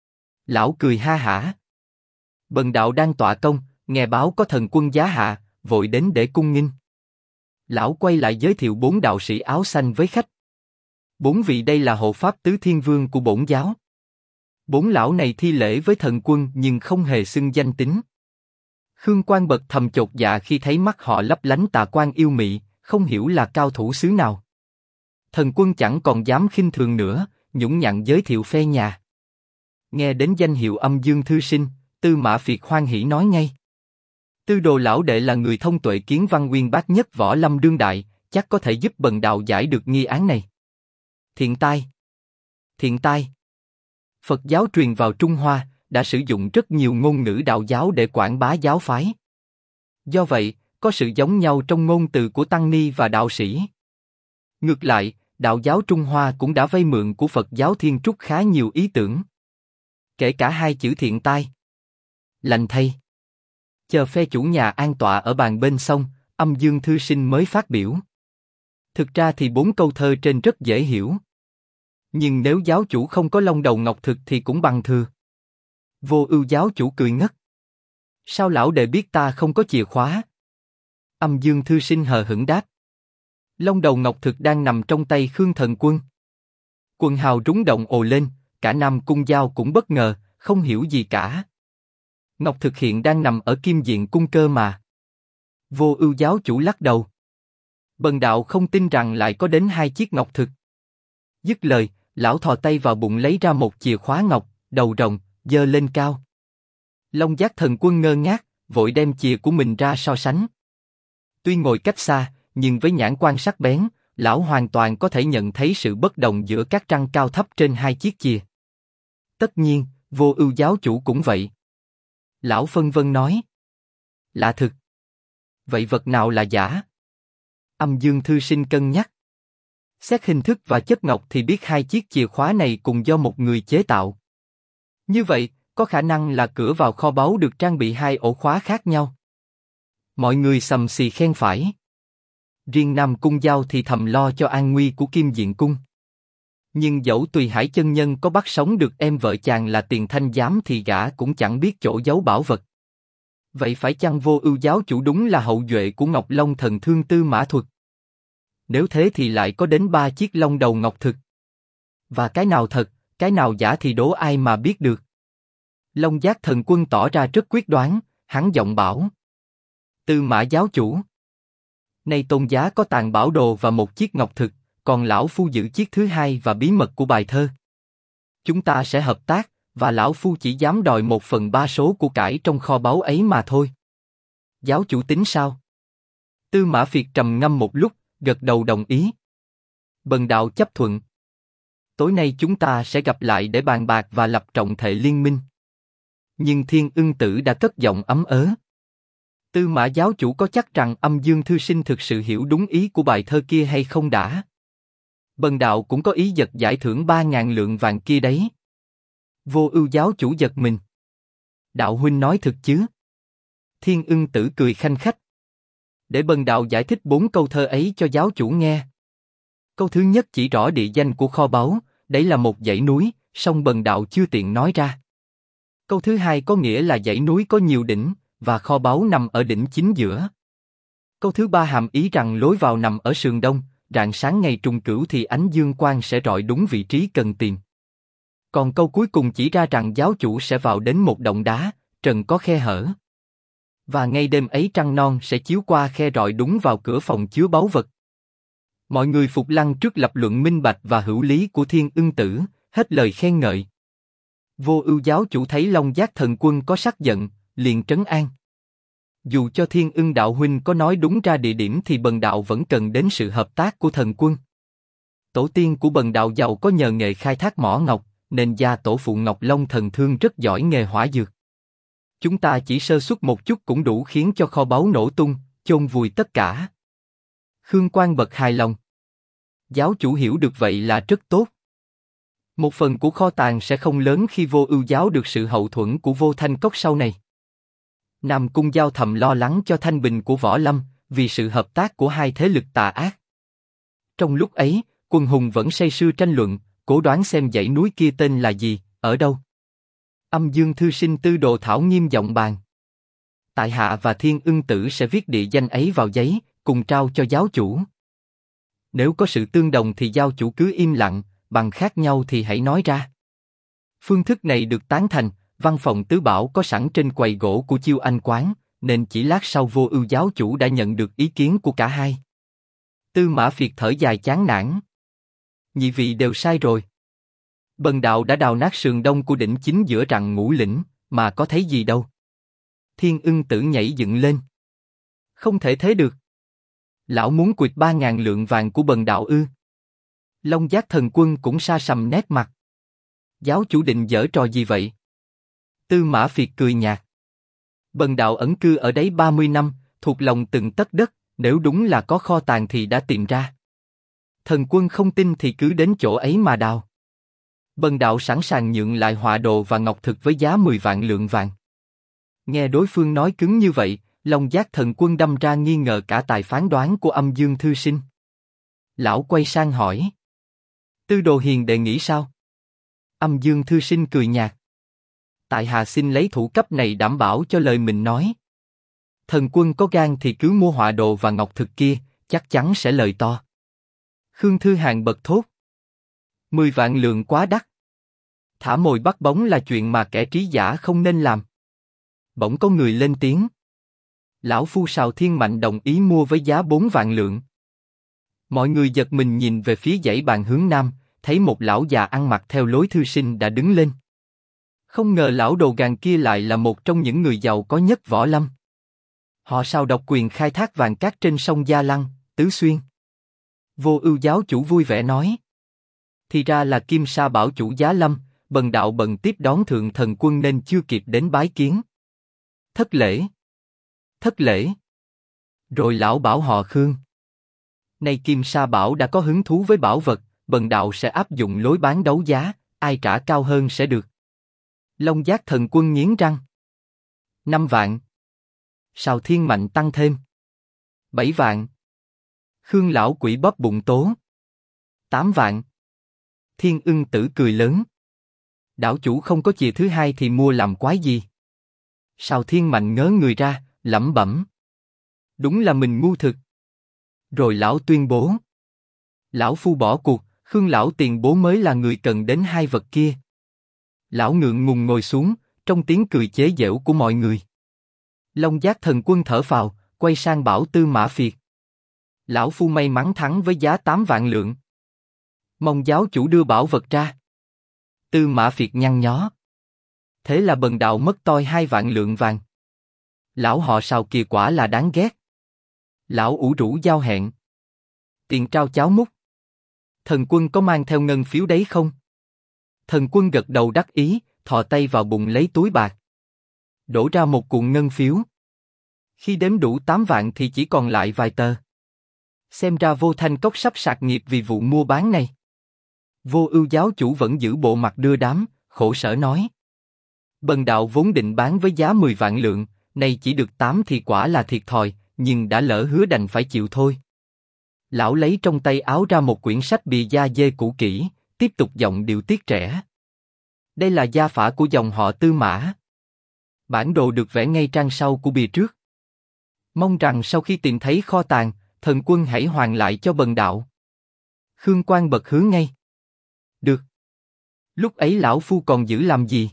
S1: Lão cười ha hả. Bần đạo đang tọa công, nghe báo có thần quân giá hạ, vội đến để cung nghinh. Lão quay lại giới thiệu bốn đạo sĩ áo xanh với khách. Bốn vị đây là hộ pháp tứ thiên vương của bổn giáo. Bốn lão này thi lễ với thần quân nhưng không hề xưng danh tính. Khương Quang Bật thầm chột dạ khi thấy mắt họ lấp lánh tà quang yêu mị, không hiểu là cao thủ xứ nào. Thần quân chẳng còn dám khinh thường nữa, nhũng nhặn giới thiệu phe nhà. Nghe đến danh hiệu Âm Dương thư sinh, Tư Mã Phiệt hoan hỉ nói ngay. Tư Đồ lão đệ là người thông tuệ kiến văn uyên bác nhất võ lâm đương đại, chắc có thể giúp bần đạo giải được nghi án này. Thiện tai. Thiện tai. Phật giáo truyền vào Trung Hoa, đã sử dụng rất nhiều ngôn ngữ đạo giáo để quảng bá giáo phái. Do vậy, có sự giống nhau trong ngôn từ của tăng ni và đạo sĩ. Ngược lại, đạo giáo Trung Hoa cũng đã vay mượn của Phật giáo Thiên Trúc khá nhiều ý tưởng. Kể cả hai chữ thiện tai. Lành thay. Chờ phe chủ nhà an tọa ở bàn bên xong, Âm Dương thư sinh mới phát biểu. Thực ra thì bốn câu thơ trên rất dễ hiểu. Nhưng nếu giáo chủ không có long đầu ngọc thực thì cũng bằng thừa. Vô Ưu giáo chủ cười ngất. Sao lão đệ biết ta không có chìa khóa? Âm Dương thư sinh hờ hững đáp. Long đầu ngọc thực đang nằm trong tay Khương thần quân. Quần hào rúng động ồ lên, cả Nam Cung Giao cũng bất ngờ, không hiểu gì cả. Ngọc thực hiện đang nằm ở Kim Diện cung cơ mà. Vô Ưu giáo chủ lắc đầu. Bần đạo không tin rằng lại có đến hai chiếc ngọc thực. Dứt lời, lão thò tay vào bụng lấy ra một chìa khóa ngọc, đầu rồng, giơ lên cao. Long Giác thần quân ngơ ngác, vội đem chìa của mình ra so sánh. Tuy ngồi cách xa, nhưng với nhãn quan sắc bén, lão hoàn toàn có thể nhận thấy sự bất đồng giữa các răng cao thấp trên hai chiếc chìa. Tất nhiên, Vô Ưu giáo chủ cũng vậy. Lão phân vân nói. Lạ thực. Vậy vật nào là giả? Âm Dương thư sinh cân nhắc. Xét hình thức và chất ngọc thì biết hai chiếc chìa khóa này cùng do một người chế tạo. Như vậy, có khả năng là cửa vào kho báu được trang bị hai ổ khóa khác nhau. Mọi người sầm xì khen phải. Riêng Nam Cung Giao thì thầm lo cho an nguy của Kim Diện cung. Nhưng dẫu Tùy Hải chân nhân có bắt sống được em vợ chàng là Tiền Thanh giám thì gã cũng chẳng biết chỗ giấu bảo vật. Vậy phải chăng Vô Ưu giáo chủ đúng là hậu duệ của Ngọc Long thần thương Tư Mã Thuật? Nếu thế thì lại có đến 3 chiếc long đầu ngọc thực. Và cái nào thật, cái nào giả thì đố ai mà biết được. Long Giác thần quân tỏ ra rất quyết đoán, hắn giọng bảo. Tư Mã giáo chủ. Nay tôn giá có tàng bảo đồ và một chiếc ngọc thực, còn lão phu giữ chiếc thứ hai và bí mật của bài thơ. Chúng ta sẽ hợp tác, và lão phu chỉ dám đòi 1/3 số của cải trong kho báu ấy mà thôi. Giáo chủ tính sao? Tư Mã Việt trầm ngâm một lúc, gật đầu đồng ý. Bần đạo chấp thuận. Tối nay chúng ta sẽ gặp lại để bàn bạc và lập trọng thể liên minh. Nhưng Thiên Ưng Tử đã cất giọng ấm ớ. Tư Mã giáo chủ có chắc rằng Âm Dương thư sinh thực sự hiểu đúng ý của bài thơ kia hay không đã? Bần đạo cũng có ý giật giải thưởng 3.000 lượng vàng kia đấy. Vô Ưu giáo chủ giật mình. Đạo huynh nói thực chứ? Thiên Ưng Tử cười khanh khách. Để bần đạo giải thích 4 câu thơ ấy cho giáo chủ nghe. Câu thứ nhất chỉ rõ địa danh của kho báu, đấy là một dãy núi, song bần đạo chưa tiện nói ra. Câu thứ hai có nghĩa là dãy núi có nhiều đỉnh, và kho báu nằm ở đỉnh chính giữa. Câu thứ ba hàm ý rằng lối vào nằm ở sườn đông, rạng sáng ngày trùng cửu thì ánh dương quang sẽ rọi đúng vị trí cần tìm. Còn câu cuối cùng chỉ ra rằng giáo chủ sẽ vào đến một động đá, trần có khe hở. Và ngay đêm ấy trăng non sẽ chiếu qua khe rọi đúng vào cửa phòng chứa báu vật. Mọi người phục lăng trước lập luận minh bạch và hữu lý của Thiên Ưng Tử, hết lời khen ngợi. Vô Ưu giáo chủ thấy Long Giác thần quân có sắc giận, liền trấn an. Dù cho Thiên Ưng đạo huynh có nói đúng ra địa điểm thì bần đạo vẫn cần đến sự hợp tác của thần quân. Tổ tiên của bần đạo giàu có nhờ nghề khai thác mỏ ngọc, nên gia tổ phụ Ngọc Long thần thương rất giỏi nghề hỏa dược. Chúng ta chỉ sơ suất một chút cũng đủ khiến cho kho báu nổ tung, chôn vùi tất cả. Khương Quang bật hài lòng. Giáo chủ hiểu được vậy là rất tốt. Một phần của kho tàng sẽ không lớn khi Vô Ưu giáo được sự hậu thuẫn của Vô Thanh Cốc sau này. Nam Cung Giao thầm lo lắng cho thanh bình của Võ Lâm, vì sự hợp tác của hai thế lực tà ác. Trong lúc ấy, quần hùng vẫn say sưa tranh luận, cố đoán xem dãy núi kia tên là gì, ở đâu. Âm Dương thư sinh Tư Đồ Thảo nghiêm giọng bàn. Tại hạ và Thiên Ưng Tử sẽ viết địa danh ấy vào giấy, cùng trao cho giáo chủ. Nếu có sự tương đồng thì giáo chủ cứ im lặng, bằng khác nhau thì hãy nói ra. Phương thức này được tán thành, văn phòng tứ bảo có sẵn trên quầy gỗ của Chiêu Anh quán, nên chỉ lát sau Vô Ưu giáo chủ đã nhận được ý kiến của cả hai. Tư Mã Việt thở dài chán nản. Nhị vị đều sai rồi. Bần đạo đã đào nát sườn đông của đỉnh chính giữa rặng Ngũ Lĩnh, mà có thấy gì đâu. Thiên Ưng Tử nhảy dựng lên. Không thể thế được. Lão muốn quỵt 3.000 lượng vàng của bần đạo ư? Long Giác thần quân cũng sa sầm nét mặt. Giáo chủ định giở trò gì vậy? Tư Mã Việt cười nhạt. Bần đạo ẩn cư ở đấy 30 năm, thuộc lòng từng tấc đất, nếu đúng là có kho tàng thì đã tìm ra. Thần quân không tin thì cứ đến chỗ ấy mà đào. Bần đạo sẵn sàng nhượng lại họa đồ và ngọc thực với giá 10 vạn lượng vàng. Nghe đối phương nói cứng như vậy, Long Giác thần quân đâm ra nghi ngờ cả tài phán đoán của Âm Dương thư sinh. Lão quay sang hỏi. Tư Đồ Hiền đề nghị sao? Âm Dương thư sinh cười nhạt. Tại hạ xin lấy thủ cấp này đảm bảo cho lời mình nói. Thần quân có gan thì cứ mua họa đồ và ngọc thực kia, chắc chắn sẽ lời to. Khương Thư Hàn bật thốt. 10 vạn lượng quá đắt. Thả mồi bắt bóng là chuyện mà kẻ trí giả không nên làm. Bỗng có người lên tiếng. Lão phu Sào Thiên Mạnh đồng ý mua với giá 4 vạn lượng. Mọi người giật mình nhìn về phía dãy bàn hướng nam, thấy một lão già ăn mặc theo lối thư sinh đã đứng lên. Không ngờ lão đồ gàn kia lại là một trong những người giàu có nhất Võ Lâm. Họ Sào độc quyền khai thác vàng cát trên sông Gia Lăng, Tứ Xuyên. Vô Ưu giáo chủ vui vẻ nói. Thì ra là Kim Sa bảo chủ Giá Lâm, bần đạo bận tiếp đón thượng thần quân nên chưa kịp đến bái kiến. Thất lễ. Thất lễ. Rồi lão bảo họ Khương. Nay Kim Sa bảo đã có hứng thú với bảo vật, bần đạo sẽ áp dụng lối bán đấu giá, ai trả cao hơn sẽ được. Long Giác thần quân nghiến răng. 5 vạn. Sào Thiên Mạnh tăng thêm. 7 vạn. Khương lão quỷ bóp bụng tố. 8 vạn. Thiên Ưng Tử cười lớn. Đảo chủ không có chìa thứ hai thì mua làm quái gì? Sào Thiên Mạnh ngớ người ra, lẩm bẩm. Đúng là mình ngu thực. Rồi lão tuyên bố. Lão phu bỏ cuộc, Khương lão tiền bố mới là người cần đến hai vật kia. Lão ngượng ngùng ngồi xuống, trong tiếng cười chế giễu của mọi người. Long Giác Thần Quân thở phào, quay sang bảo Tư Mã Phiệt. Lão phu may mắn thắng với giá 8 vạn lượng. Mong giáo chủ đưa bảo vật ra. Tư Mã Phiệt nhăn nhó. Thế là bần đạo mất toi 2 vạn lượng vàng. Lão họ Sào kia quả là đáng ghét. Lão ủ rũ giao hẹn. Tiền trao cháo múc. Thần Quân có mang theo ngân phiếu đấy không? Thần Quân gật đầu đắc ý, thò tay vào bụng lấy túi bạc. Đổ ra một cuộn ngân phiếu. Khi đếm đủ 8 vạn thì chỉ còn lại vài tờ. Xem ra Vô Thanh Cốc sắp sạc nghiệp vì vụ mua bán này. Vô Ưu giáo chủ vẫn giữ bộ mặt đưa đám, khổ sở nói. Bần đạo vốn định bán với giá 10 vạn lượng, nay chỉ được 8 thì quả là thiệt thòi, nhưng đã lỡ hứa đành phải chịu thôi. Lão lấy trong tay áo ra một quyển sách bìa da dê cũ kỹ, tiếp tục giọng điệu tiếc trẻ. Đây là gia phả của dòng họ Tư Mã. Bản đồ được vẽ ngay trang sau của bìa trước. Mong rằng sau khi tìm thấy kho tàng, Thần Quân hãy hoàn lại cho bần đạo. Khương Quang bật hứa ngay. Được. Lúc ấy lão phu còn giữ làm gì?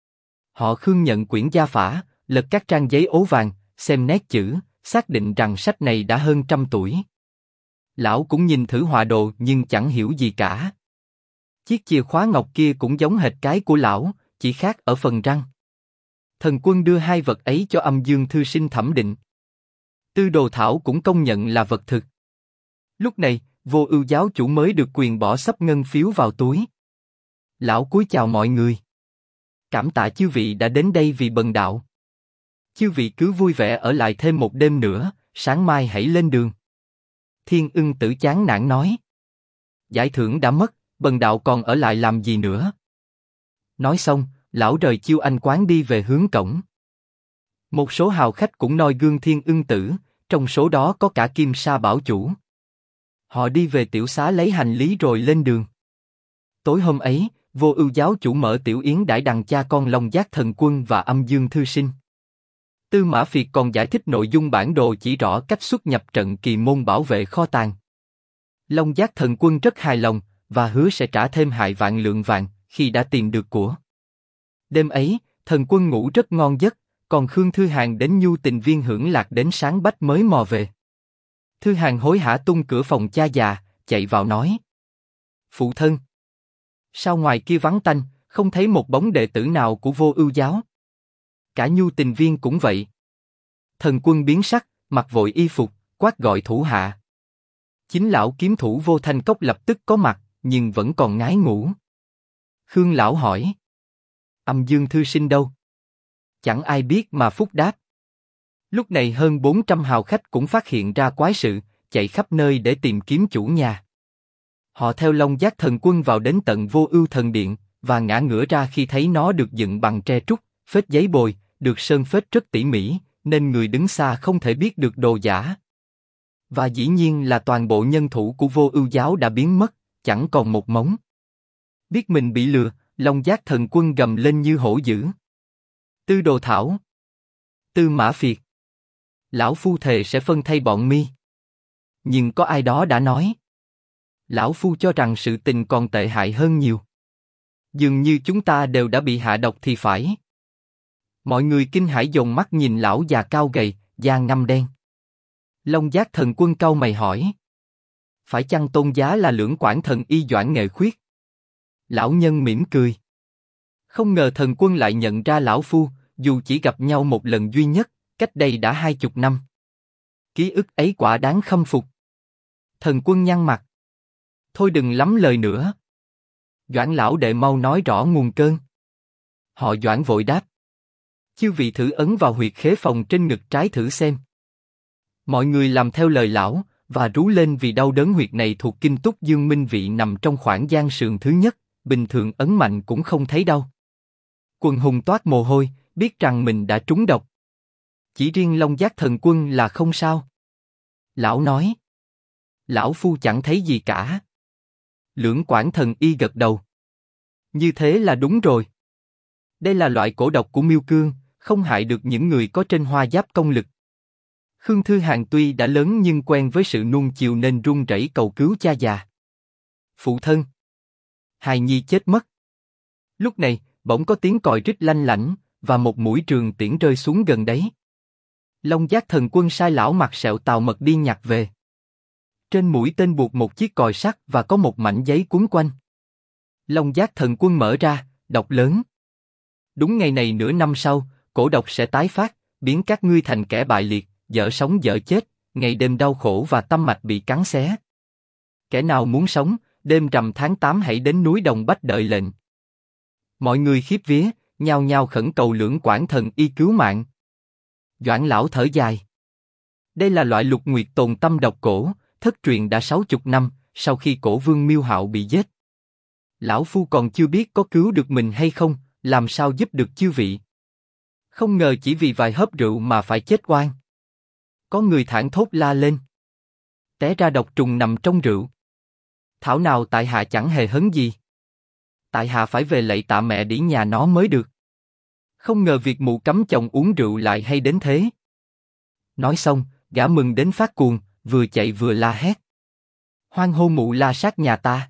S1: Họ Khương nhận quyển gia phả, lật các trang giấy ố vàng, xem nét chữ, xác định rằng sách này đã hơn 100 tuổi. Lão cũng nhìn thử họa đồ nhưng chẳng hiểu gì cả. Chiếc chìa khóa ngọc kia cũng giống hệt cái của lão, chỉ khác ở phần răng. Thần Quân đưa 2 vật ấy cho Âm Dương thư sinh thẩm định. Tư Đồ Thảo cũng công nhận là vật thực. Lúc này, Vô Ưu giáo chủ mới được quyền bỏ xấp ngân phiếu vào túi. Lão cúi chào mọi người. Cảm tạ chư vị đã đến đây vì bần đạo. Chư vị cứ vui vẻ ở lại thêm một đêm nữa, sáng mai hãy lên đường. Thiên Ưng Tử chán nản nói. Giải thưởng đã mất, bần đạo còn ở lại làm gì nữa? Nói xong, lão rời Chiêu Anh quán đi về hướng cổng. Một số hào khách cũng noi gương Thiên Ưng Tử, trong số đó có cả Kim Sa bảo chủ. Họ đi về tiểu xá lấy hành lý rồi lên đường. Tối hôm ấy, Vô Ưu giáo chủ mở tiểu yến đãi đằng cha con Long Giác Thần Quân và Âm Dương thư sinh. Tư Mã Phiệt còn giải thích nội dung bản đồ chỉ rõ cách xuất nhập trận kỳ môn bảo vệ kho tàng. Long Giác Thần Quân rất hài lòng và hứa sẽ trả thêm 2 vạn lượng vàng khi đã tìm được của. Đêm ấy, Thần Quân ngủ rất ngon giấc, còn Khương Thư Hàn đến Nhu Tình Viên hưởng lạc đến sáng bách mới mò về. Thư Hàn hối hả tung cửa phòng cha già, chạy vào nói: Phụ thân, sao ngoài kia vắng tanh, không thấy một bóng đệ tử nào của Vô Ưu giáo? Cả Nhu Tình Viên cũng vậy. Thần Quân biến sắc, mặc vội y phục, quát gọi thủ hạ. Chính lão kiếm thủ Vô Thanh Cốc lập tức có mặt, nhưng vẫn còn ngái ngủ. Khương lão hỏi: Âm Dương thư sinh đâu? Chẳng ai biết mà Phúc đáp. Lúc này hơn 400 hào khách cũng phát hiện ra quái sự, chạy khắp nơi để tìm kiếm chủ nhà. Họ theo Long Giác Thần Quân vào đến tận Vô Ưu thần điện và ngã ngửa ra khi thấy nó được dựng bằng tre trúc, phết giấy bồi, được sơn phết rất tỉ mỉ, nên người đứng xa không thể biết được đồ giả. Và dĩ nhiên là toàn bộ nhân thủ của Vô Ưu giáo đã biến mất, chẳng còn một mống. Biết mình bị lừa, Long Giác Thần Quân gầm lên như hổ dữ. Tư Đồ Thảo, Tư Mã Phiệt, lão phu thề sẽ phân thay bọn mi. Nhưng có ai đó đã nói, lão phu cho rằng sự tình còn tệ hại hơn nhiều. Dường như chúng ta đều đã bị hạ độc thì phải. Mọi người kinh hãi dồn mắt nhìn lão già cao gầy, da ngăm đen. Long Giác Thần Quân cau mày hỏi: phải chăng tôn giá là Lưỡng Quảng thần y Doãn Nghệ Khuyết? Lão nhân mỉm cười. Không ngờ Thần Quân lại nhận ra lão phu, dù chỉ gặp nhau một lần duy nhất, cách đây đã 20 năm. Ký ức ấy quả đáng khâm phục. Thần Quân nhăn mặt. Thôi đừng lắm lời nữa. Doãn lão đệ mau nói rõ nguồn cơn. Họ Doãn vội đáp: chư vị thử ấn vào huyệt khế phòng trên ngực trái thử xem. Mọi người làm theo lời lão và rú lên vì đau đớn. Huyệt này thuộc kinh túc dương minh vị, nằm trong khoảng gian sườn thứ nhất, bình thường ấn mạnh cũng không thấy đau. Quần hùng toát mồ hôi, biết rằng mình đã trúng độc. Chỉ riêng Long Giác Thần Quân là không sao. Lão nói: lão phu chẳng thấy gì cả. Lưỡng Quảng thần y gật đầu. Như thế là đúng rồi. Đây là loại cổ độc của Miêu Cương, không hại được những người có trên hoa giáp công lực. Khương Thư Hàn tuy đã lớn nhưng quen với sự nuông chiều nên run rẩy cầu cứu cha già. Phụ thân, hài nhi chết mất. Lúc này, bỗng có tiếng còi rít lanh lảnh và một mũi trường tiễn rơi xuống gần đấy. Long Giác Thần Quân sai lão mặc sẹo Tào Mật đi nhặt về. Trên mũi tên buộc một chiếc còi sắt và có một mảnh giấy quấn quanh. Long Giác Thần Quân mở ra, đọc lớn. Đúng ngày này nửa năm sau, cổ độc sẽ tái phát, biến các ngươi thành kẻ bại liệt, dở sống dở chết, ngày đêm đau khổ và tâm mạch bị cắn xé. Kẻ nào muốn sống, đêm rằm tháng 8 hãy đến núi Đồng Bách đợi lệnh. Mọi người khiếp vía, nhao nhao khẩn cầu Lưỡng Quảng Thần Y cứu mạng. Doãn lão thở dài. Đây là loại lục nguyệt tồn tâm độc cổ, thất truyền đã 60 năm, sau khi cổ vương Miêu Hạo bị giết. Lão phu còn chưa biết có cứu được mình hay không, làm sao giúp được chư vị. Không ngờ chỉ vì vài hớp rượu mà phải chết oan. Có người thảng thốt la lên. Té ra độc trùng nằm trong rượu. Thảo nào tại hạ chẳng hề hấn gì. Tại hạ phải về lạy tạ mẹ đĩ nhà nó mới được. Không ngờ việc mụ cấm chồng uống rượu lại hay đến thế. Nói xong, gã mừng đến phát cuồng, vừa chạy vừa la hét. Hoan hô mụ la sát nhà ta.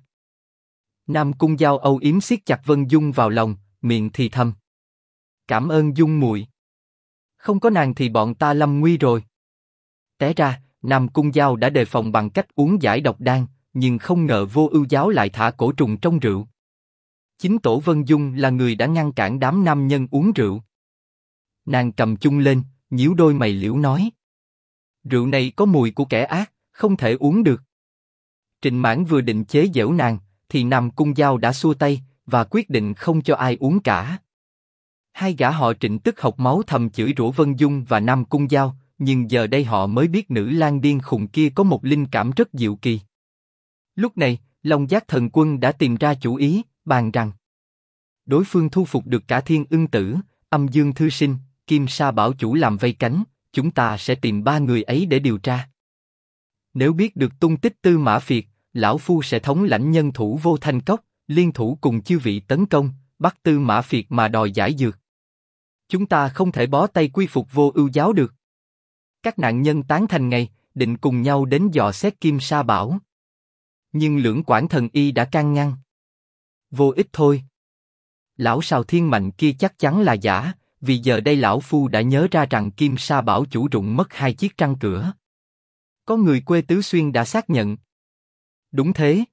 S1: Nam Cung Giao âu yếm siết chặt Vân Dung vào lòng, miệng thì thầm. Cảm ơn Dung muội. Không có nàng thì bọn ta lâm nguy rồi. Té ra, Nam Cung Giao đã đề phòng bằng cách uống giải độc đan, nhưng không ngờ Vô Ưu Giáo lại thả cổ trùng trong rượu. Chính tổ Vân Dung là người đã ngăn cản đám nam nhân uống rượu. Nàng cầm chung lên, nhíu đôi mày liễu nói. Rượu này có mùi của kẻ ác, không thể uống được. Trịnh Mãn vừa định chế giễu nàng, thì Nam Cung Giao đã xua tay, và quyết định không cho ai uống cả. Hai gã họ Trịnh tức hộc máu thầm chửi rủa Vân Dung và Nam Cung Giao, nhưng giờ đây họ mới biết nữ lang điên khùng kia có một linh cảm rất diệu kỳ. Lúc này, Long Giác Thần Quân đã tìm ra chủ ý, bàn rằng đối phương thu phục được cả Thiên Ưng Tử, Âm Dương Thư Sinh, Kim Sa Bảo Chủ làm vây cánh, chúng ta sẽ tìm ba người ấy để điều tra. Nếu biết được tung tích Tư Mã Phiệt, lão phu sẽ thống lãnh nhân thủ Vô Thanh Cốc, liên thủ cùng chư vị tấn công, bắt Tư Mã Phiệt mà đòi giải dược. Chúng ta không thể bó tay quy phục Vô Ưu Giáo được. Các nạn nhân tán thành ngay, định cùng nhau đến dò xét Kim Sa Bảo. Nhưng Lưỡng Quảng Thần Y đã can ngăn. Vô ích thôi. Lão Sào Thiên Mạnh kia chắc chắn là giả, vì giờ đây lão phu đã nhớ ra rằng Kim Sa Bảo Chủ rụng mất 2 chiếc răng cửa. Có người quê Tứ Xuyên đã xác nhận. Đúng thế.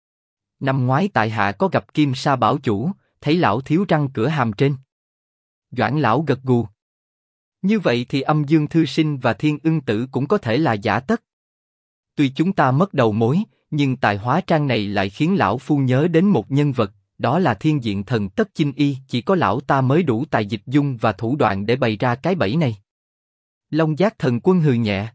S1: Năm ngoái tại hạ có gặp Kim Sa Bảo Chủ, thấy lão thiếu răng cửa hàm trên. Doãn lão gật gù. Như vậy thì Âm Dương Thư Sinh và Thiên Ưng Tử cũng có thể là giả tất. Tuy chúng ta mất đầu mối, nhưng tài hóa trang này lại khiến lão phu nhớ đến một nhân vật, đó là Thiên Diện Thần Tất Chinh Y. Chỉ có lão ta mới đủ tài dịch dung và thủ đoạn để bày ra cái bẫy này. Long Giác Thần Quân hừ nhẹ.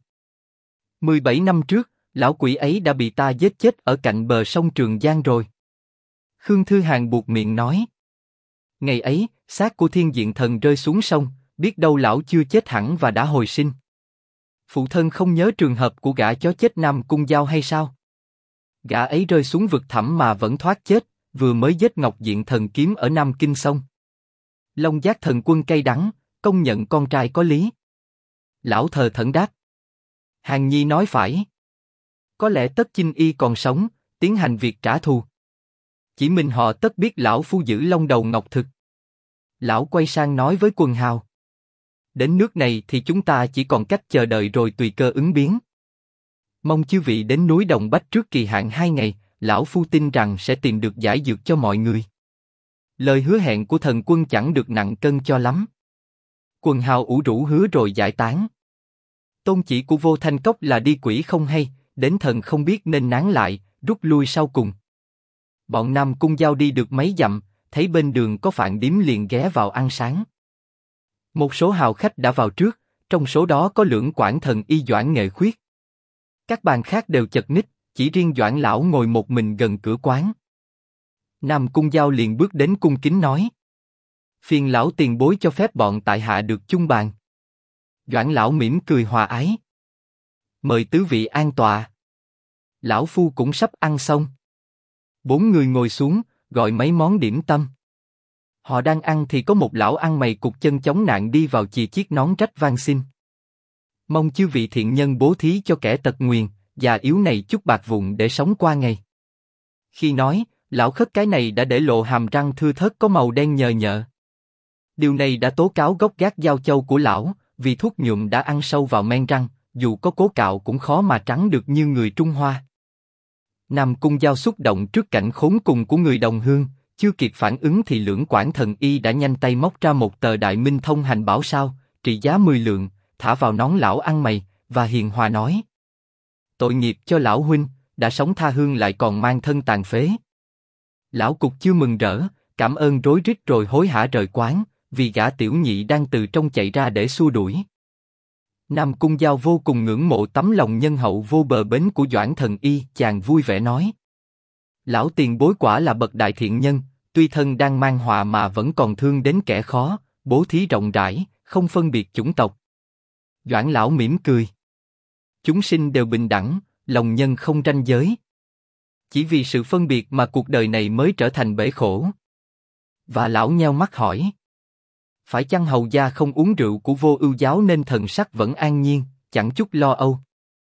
S1: 17 năm trước, lão quỷ ấy đã bị ta giết chết ở cạnh bờ sông Trường Giang rồi. Khương Thư Hàn buột miệng nói. Ngày ấy, xác của Thiên Diện Thần rơi xuống sông, biết đâu lão chưa chết hẳn và đã hồi sinh. Phụ thân không nhớ trường hợp của gã chó chết Nam Cung Giao hay sao? Gã ấy rơi xuống vực thẳm mà vẫn thoát chết, vừa mới giết Ngọc Diện Thần Kiếm ở Nam Kinh Sông. Long Giác Thần Quân cay đắng, công nhận con trai có lý. Lão thờ thẫn đáp. Hàn Nhi nói phải. Có lẽ Tất Chinh Y còn sống, tiến hành việc trả thù. Chỉ mình họ tất biết lão phu giữ long đầu ngọc thực. Lão quay sang nói với quần hào. Đến nước này thì chúng ta chỉ còn cách chờ đợi rồi tùy cơ ứng biến. Mong chư vị đến núi Đồng Bách trước kỳ hạn 2 ngày, lão phu tin rằng sẽ tìm được giải dược cho mọi người. Lời hứa hẹn của thần quân chẳng được nặng cân cho lắm. Quần hào ủ rũ hứa rồi giải tán. Tôn chỉ của Vô Thanh Cốc là đi quỷ không hay, đến thần không biết nên nán lại, rút lui sau cùng. Bọn Nam Cung Giao đi được mấy dặm, thấy bên đường có Phạn Điếm liền ghé vào ăn sáng. Một số hào khách đã vào trước, trong số đó có Lưỡng Quảng Thần Y Doãn Nghệ Khuyết. Các bàn khác đều chật ních, chỉ riêng Doãn lão ngồi một mình gần cửa quán. Nam Cung Giao liền bước đến cung kính nói: phiền lão tiền bối cho phép bọn tại hạ được chung bàn. Doãn lão mỉm cười hòa ái: mời tứ vị an tọa. Lão phu cũng sắp ăn xong. 4 người ngồi xuống, gọi mấy món điểm tâm. Họ đang ăn thì có một lão ăn mày cụt chân chống nạn đi vào chìa chiếc nón rách van xin: mong chư vị thiện nhân bố thí cho kẻ tật nguyền, già yếu này chút bạc vụn để sống qua ngày. Khi nói, lão khất cái này đã để lộ hàm răng thưa thớt có màu đen nhờ nhợ. Điều này đã tố cáo gốc gác giao châu của lão, vì thuốc nhuộm đã ăn sâu vào men răng, dù có cố cạo cũng khó mà trắng được như người Trung Hoa. Nam Cung Giao xúc động trước cảnh khốn cùng của người đồng hương, chưa kịp phản ứng thì Lưỡng Quảng Thần Y đã nhanh tay móc ra một tờ Đại Minh Thông Hành Bảo Sao, trị giá 10 lượng, thả vào nón lão ăn mày, và hiền hòa nói: tội nghiệp cho lão huynh, đã sống tha hương lại còn mang thân tàn phế. Lão Cục chưa mừng rỡ, cảm ơn rối rít rồi hối hả rời quán, vì gã tiểu nhị đang từ trong chạy ra để xua đuổi. Nam Cung Giao vô cùng ngưỡng mộ tấm lòng nhân hậu vô bờ bến của Doãn Thần Y, chàng vui vẻ nói: lão tiền bối quả là bậc đại thiện nhân, tuy thân đang mang họa mà vẫn còn thương đến kẻ khó, bố thí rộng rãi, không phân biệt chủng tộc. Doãn lão mỉm cười: chúng sinh đều bình đẳng, lòng nhân không ranh giới. Chỉ vì sự phân biệt mà cuộc đời này mới trở thành bể khổ. Và lão nheo mắt hỏi: phải chăng hầu gia không uống rượu của Vô Ưu giáo nên thần sắc vẫn an nhiên, chẳng chút lo âu?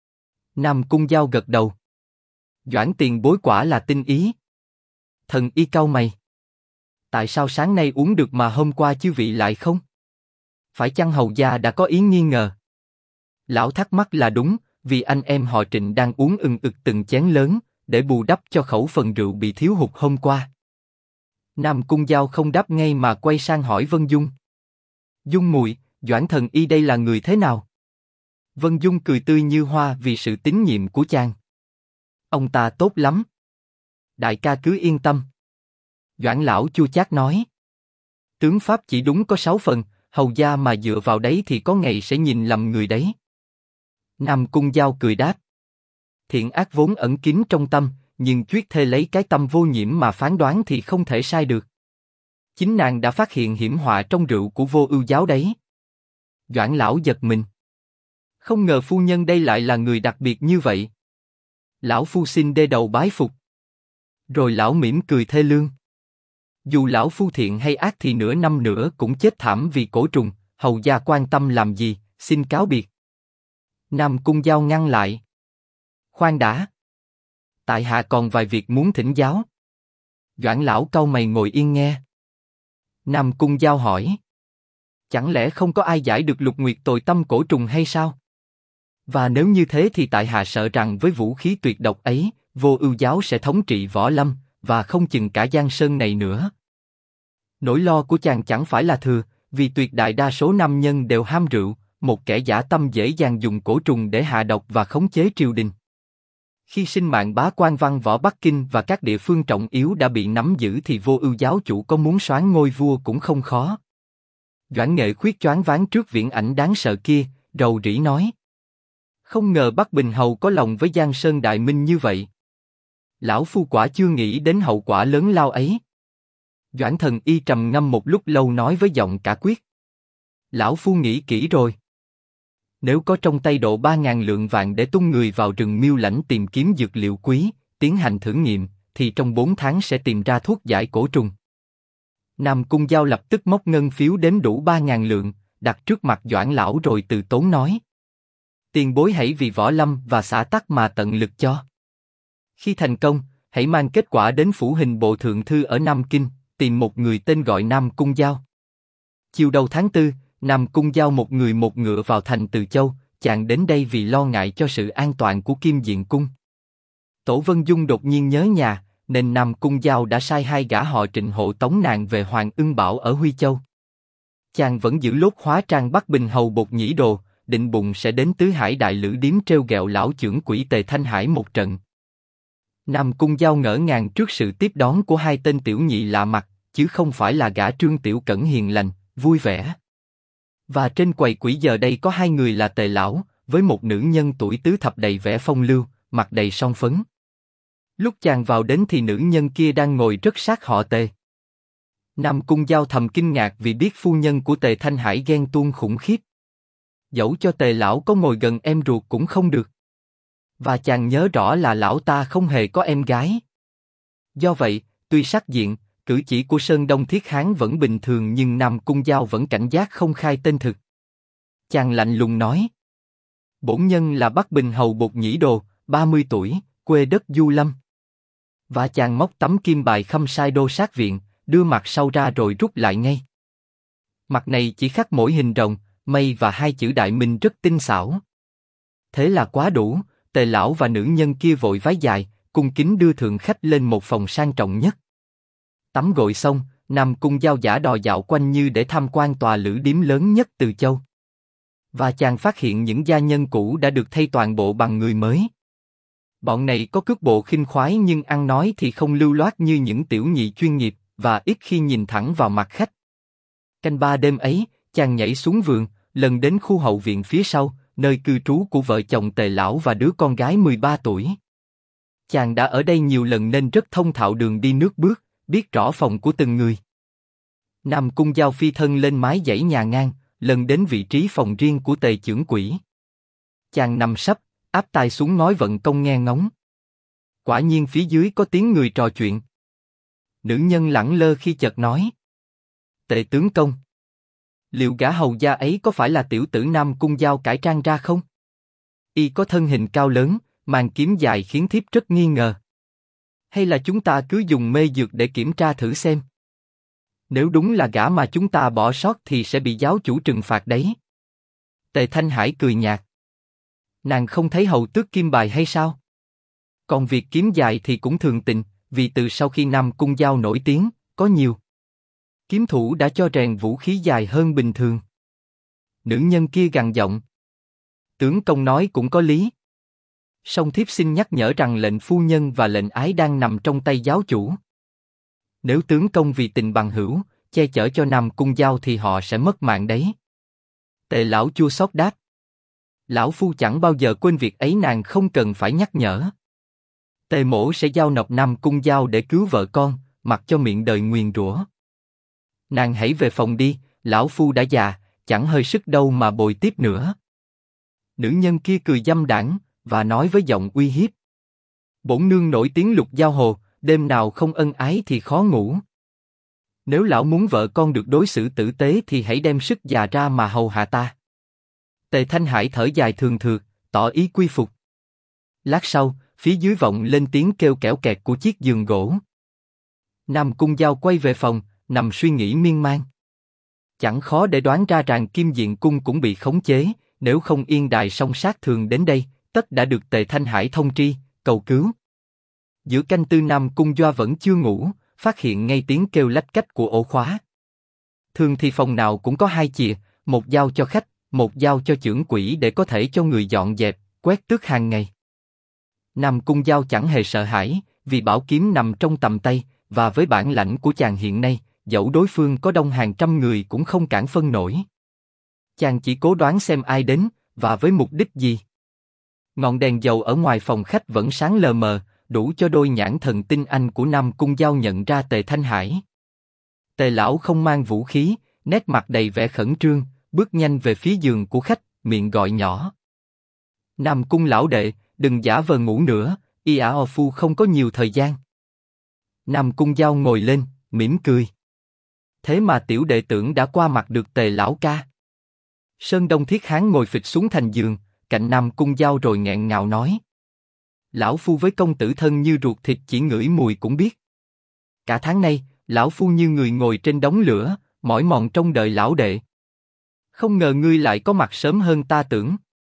S1: Nam Cung Giao gật đầu: Doãn tiền bối quả là tinh ý. Thần Y cau mày: tại sao sáng nay uống được mà hôm qua chư vị lại không? Phải chăng hầu gia đã có ý nghi ngờ? Lão thắc mắc là đúng, vì anh em họ Trịnh đang uống ừng ực từng chén lớn, để bù đắp cho khẩu phần rượu bị thiếu hụt hôm qua. Nam Cung Giao không đáp ngay mà quay sang hỏi Vân Dung: Dung muội, Doãn Thần Y đây là người thế nào? Vân Dung cười tươi như hoa vì sự tín nhiệm của chàng. Ông ta tốt lắm. Đại ca cứ yên tâm. Doãn lão chua chát nói: tướng pháp chỉ đúng có 6 phần, hầu gia mà dựa vào đấy thì có ngày sẽ nhìn lầm người đấy. Nam Cung Giao cười đáp: thiện ác vốn ẩn kín trong tâm, nhưng Chuyết Thê lấy cái tâm vô nhiễm mà phán đoán thì không thể sai được. Chính nàng đã phát hiện hiểm họa trong rượu của Vô Ưu giáo đấy. Doãn lão giật mình. Không ngờ phu nhân đây lại là người đặc biệt như vậy. Lão phu xin đê đầu bái phục. Rồi lão mỉm cười thê lương: dù lão phu thiện hay ác thì nửa năm nữa cũng chết thảm vì cổ trùng, hầu gia quan tâm làm gì, xin cáo biệt. Nam Cung Giao ngăn lại: khoan đã, tại hạ còn vài việc muốn thỉnh giáo. Doãn lão cau mày ngồi yên nghe. Nam Cung Giao hỏi: chẳng lẽ không có ai giải được Lục Nguyệt tồi tâm cổ trùng hay sao? Và nếu như thế thì tại hạ sợ rằng với vũ khí tuyệt độc ấy, Vô Ưu giáo sẽ thống trị võ lâm, và không chừng cả Giang Sơn này nữa. Nỗi lo của chàng chẳng phải là thừa, vì tuyệt đại đa số nam nhân đều ham rượu, một kẻ dã tâm dễ dàng dùng cổ trùng để hạ độc và khống chế triều đình. Khi sinh mạng bá quan văn võ Bắc Kinh và các địa phương trọng yếu đã bị nắm giữ thì Vô Ưu giáo chủ có muốn soán ngôi vua cũng không khó. Doãn Nghệ Khuyết choáng váng trước viễn ảnh đáng sợ kia, rầu rĩ nói: không ngờ Bắc Bình hầu có lòng với Giang Sơn Đại Minh như vậy. Lão phu quả chưa nghĩ đến hậu quả lớn lao ấy. Doãn Thần Y trầm ngâm một lúc lâu nói với giọng cả quyết: lão phu nghĩ kỹ rồi. Nếu có trong tay độ 3.000 lượng vàng để tung người vào rừng Miêu Lãnh tìm kiếm dược liệu quý, tiến hành thử nghiệm, thì trong 4 tháng sẽ tìm ra thuốc giải cổ trùng. Nam Cung Giao lập tức móc ngân phiếu đếm đủ 3.000 lượng, đặt trước mặt Doãn lão rồi từ tốn nói: tiền bối hãy vì võ lâm và xã tắc mà tận lực cho. Khi thành công, hãy mang kết quả đến phủ hình bộ thượng thư ở Nam Kinh, tìm một người tên gọi Nam Cung Giao. Chiều đầu tháng 4, Nam Cung Giao một người một ngựa vào thành Từ Châu, chàng đến đây vì lo ngại cho sự an toàn của Kim Diện Cung. Tổ Vân Dung đột nhiên nhớ nhà, nên Nam Cung Giao đã sai 2 gã họ Trịnh hộ tống nàng về Hoàng Ưng Bảo ở Huy Châu. Chàng vẫn giữ lốt hóa trang Bắc Bình hầu Bột Nhĩ Đồ, định bụng sẽ đến Tứ Hải Đại Lữ điếm trêu ghẹo lão chưởng quỷ Tề Thanh Hải một trận. Nam Cung Giao ngỡ ngàng trước sự tiếp đón của 2 tên tiểu nhị lạ mặt, chứ không phải là gã Trương Tiểu Cẩn hiền lành, vui vẻ. Và trên quầy quỷ giờ đây có 2 người là Tề lão, với một nữ nhân tuổi tứ thập đầy vẻ phong lưu, mặt đầy son phấn. Lúc chàng vào đến thì nữ nhân kia đang ngồi rất sát họ Tề. Nam Cung Giao thầm kinh ngạc vì biết phu nhân của Tề Thanh Hải ghen tuông khủng khiếp. Dẫu cho Tề lão có ngồi gần em ruột cũng không được. Và chàng nhớ rõ là lão ta không hề có em gái. Do vậy, tuy sắc diện, cử chỉ của Sơn Đông Thiết Hán vẫn bình thường nhưng Nam Cung Giao vẫn cảnh giác không khai tên thực. Chàng lạnh lùng nói: bổn nhân là Bắc Bình hầu Bột Nhĩ Đồ, 30 tuổi, quê đất Du Lâm. Và chàng móc tấm kim bài khâm sai đô sát viện, đưa mặt sau ra rồi rút lại ngay. Mặt này chỉ khắc mỗi hình rồng, mây và hai chữ Đại Minh rất tinh xảo. Thế là quá đủ, Tề lão và nữ nhân kia vội vái dài, cung kính đưa thượng khách lên một phòng sang trọng nhất. Tắm gội xong, Nam Cung Giao giả đò dạo quanh như để tham quan tòa lữ điếm lớn nhất Từ Châu. Và chàng phát hiện những gia nhân cũ đã được thay toàn bộ bằng người mới. Bọn này có cước bộ khinh khoái nhưng ăn nói thì không lưu loát như những tiểu nhị chuyên nghiệp, và ít khi nhìn thẳng vào mặt khách. Canh ba đêm ấy, chàng nhảy xuống vườn, lần đến khu hậu viện phía sau, nơi cư trú của vợ chồng Tề lão và đứa con gái 13 tuổi. Chàng đã ở đây nhiều lần nên rất thông thạo đường đi nước bước, biết rõ phòng của từng người. Nam Cung Giao phi thân lên mái dãy nhà ngang, lần đến vị trí phòng riêng của Tề chưởng quỹ. Chàng nằm sấp, áp tai xuống ngói vận công nghe ngóng. Quả nhiên phía dưới có tiếng người trò chuyện. Nữ nhân lẳng lơ khi chợt nói: Tề tướng công, liệu gã hầu gia ấy có phải là tiểu tử Nam Cung Giao cải trang ra không? Y có thân hình cao lớn, màn kiếm dài khiến thiếp rất nghi ngờ. Hay là chúng ta cứ dùng mê dược để kiểm tra thử xem? Nếu đúng là gã mà chúng ta bỏ sót thì sẽ bị giáo chủ trừng phạt đấy. Tề Thanh Hải cười nhạt: Nàng không thấy hầu tước kim bài hay sao? Còn việc kiếm dài thì cũng thường tình, vì từ sau khi Nam Cung Giao nổi tiếng, có nhiều kiếm thủ đã cho rèn vũ khí dài hơn bình thường. Nữ nhân kia gằn giọng: Tướng công nói cũng có lý. Song thiếp xin nhắc nhở rằng lệnh phu nhân và lệnh ái đang nằm trong tay giáo chủ. Nếu tướng công vì tình bằng hữu, che chở cho Nam Cung Giao thì họ sẽ mất mạng đấy. Tề lão chua xót đáp: Lão phu chẳng bao giờ quên việc ấy, nàng không cần phải nhắc nhở. Tề mỗ sẽ giao nộp Nam Cung Giao để cứu vợ con, mặc cho miệng đời nguyền rủa. Nàng hãy về phòng đi, lão phu đã già, chẳng hơi sức đâu mà bồi tiếp nữa. Nữ nhân kia cười dâm đãng và nói với giọng uy hiếp: Bổn nương nổi tiếng lục giao hồ, đêm nào không ân ái thì khó ngủ. Nếu lão muốn vợ con được đối xử tử tế thì hãy đem sức già ra mà hầu hạ ta. Tề Thanh Hải thở dài thường thượt, tỏ ý quy phục. Lát sau, phía dưới vọng lên tiếng kêu kẽo kẹt của chiếc giường gỗ. Nam Cung Giao quay về phòng, nằm suy nghĩ miên man. Chẳng khó để đoán ra rằng Kim Diện Cung cũng bị khống chế, nếu không Yên Đài Song Sát thường đến đây, tất đã được Tề Thanh Hải thông tri, cầu cứu. Giữa canh tư Nam Cung Doa vẫn chưa ngủ, phát hiện ngay tiếng kêu lách cách của ổ khóa. Thường thì phòng nào cũng có hai chìa, một giao cho khách, một giao cho chưởng quỹ để có thể cho người dọn dẹp, quét tước hàng ngày. Nam Cung Giao chẳng hề sợ hãi, vì bảo kiếm nằm trong tầm tay, và với bản lãnh của chàng hiện nay, dẫu đối phương có đông hàng trăm người cũng không cản phân nổi. Chàng chỉ cố đoán xem ai đến, và với mục đích gì. Ngọn đèn dầu ở ngoài phòng khách vẫn sáng lờ mờ, đủ cho đôi nhãn thần tinh anh của Nam Cung Giao nhận ra Tề Thanh Hải. Tề lão không mang vũ khí, nét mặt đầy vẻ khẩn trương, bước nhanh về phía giường của khách, miệng gọi nhỏ: Nam Cung lão đệ, đừng giả vờ ngủ nữa, y ả phu không có nhiều thời gian. Nam Cung Giao ngồi lên, mỉm cười. Thế mà tiểu đệ tưởng đã qua mặt được Tề lão ca. Sơn Đông Thiết Hán ngồi phịch xuống thành giường, cạnh Nam Cung Giao rồi nghẹn ngào nói: Lão phu với công tử thân như ruột thịt, chỉ ngửi mùi cũng biết. Cả tháng nay, lão phu như người ngồi trên đống lửa, mỏi mòn trong đợi lão đệ. Không ngờ ngươi lại có mặt sớm hơn ta tưởng.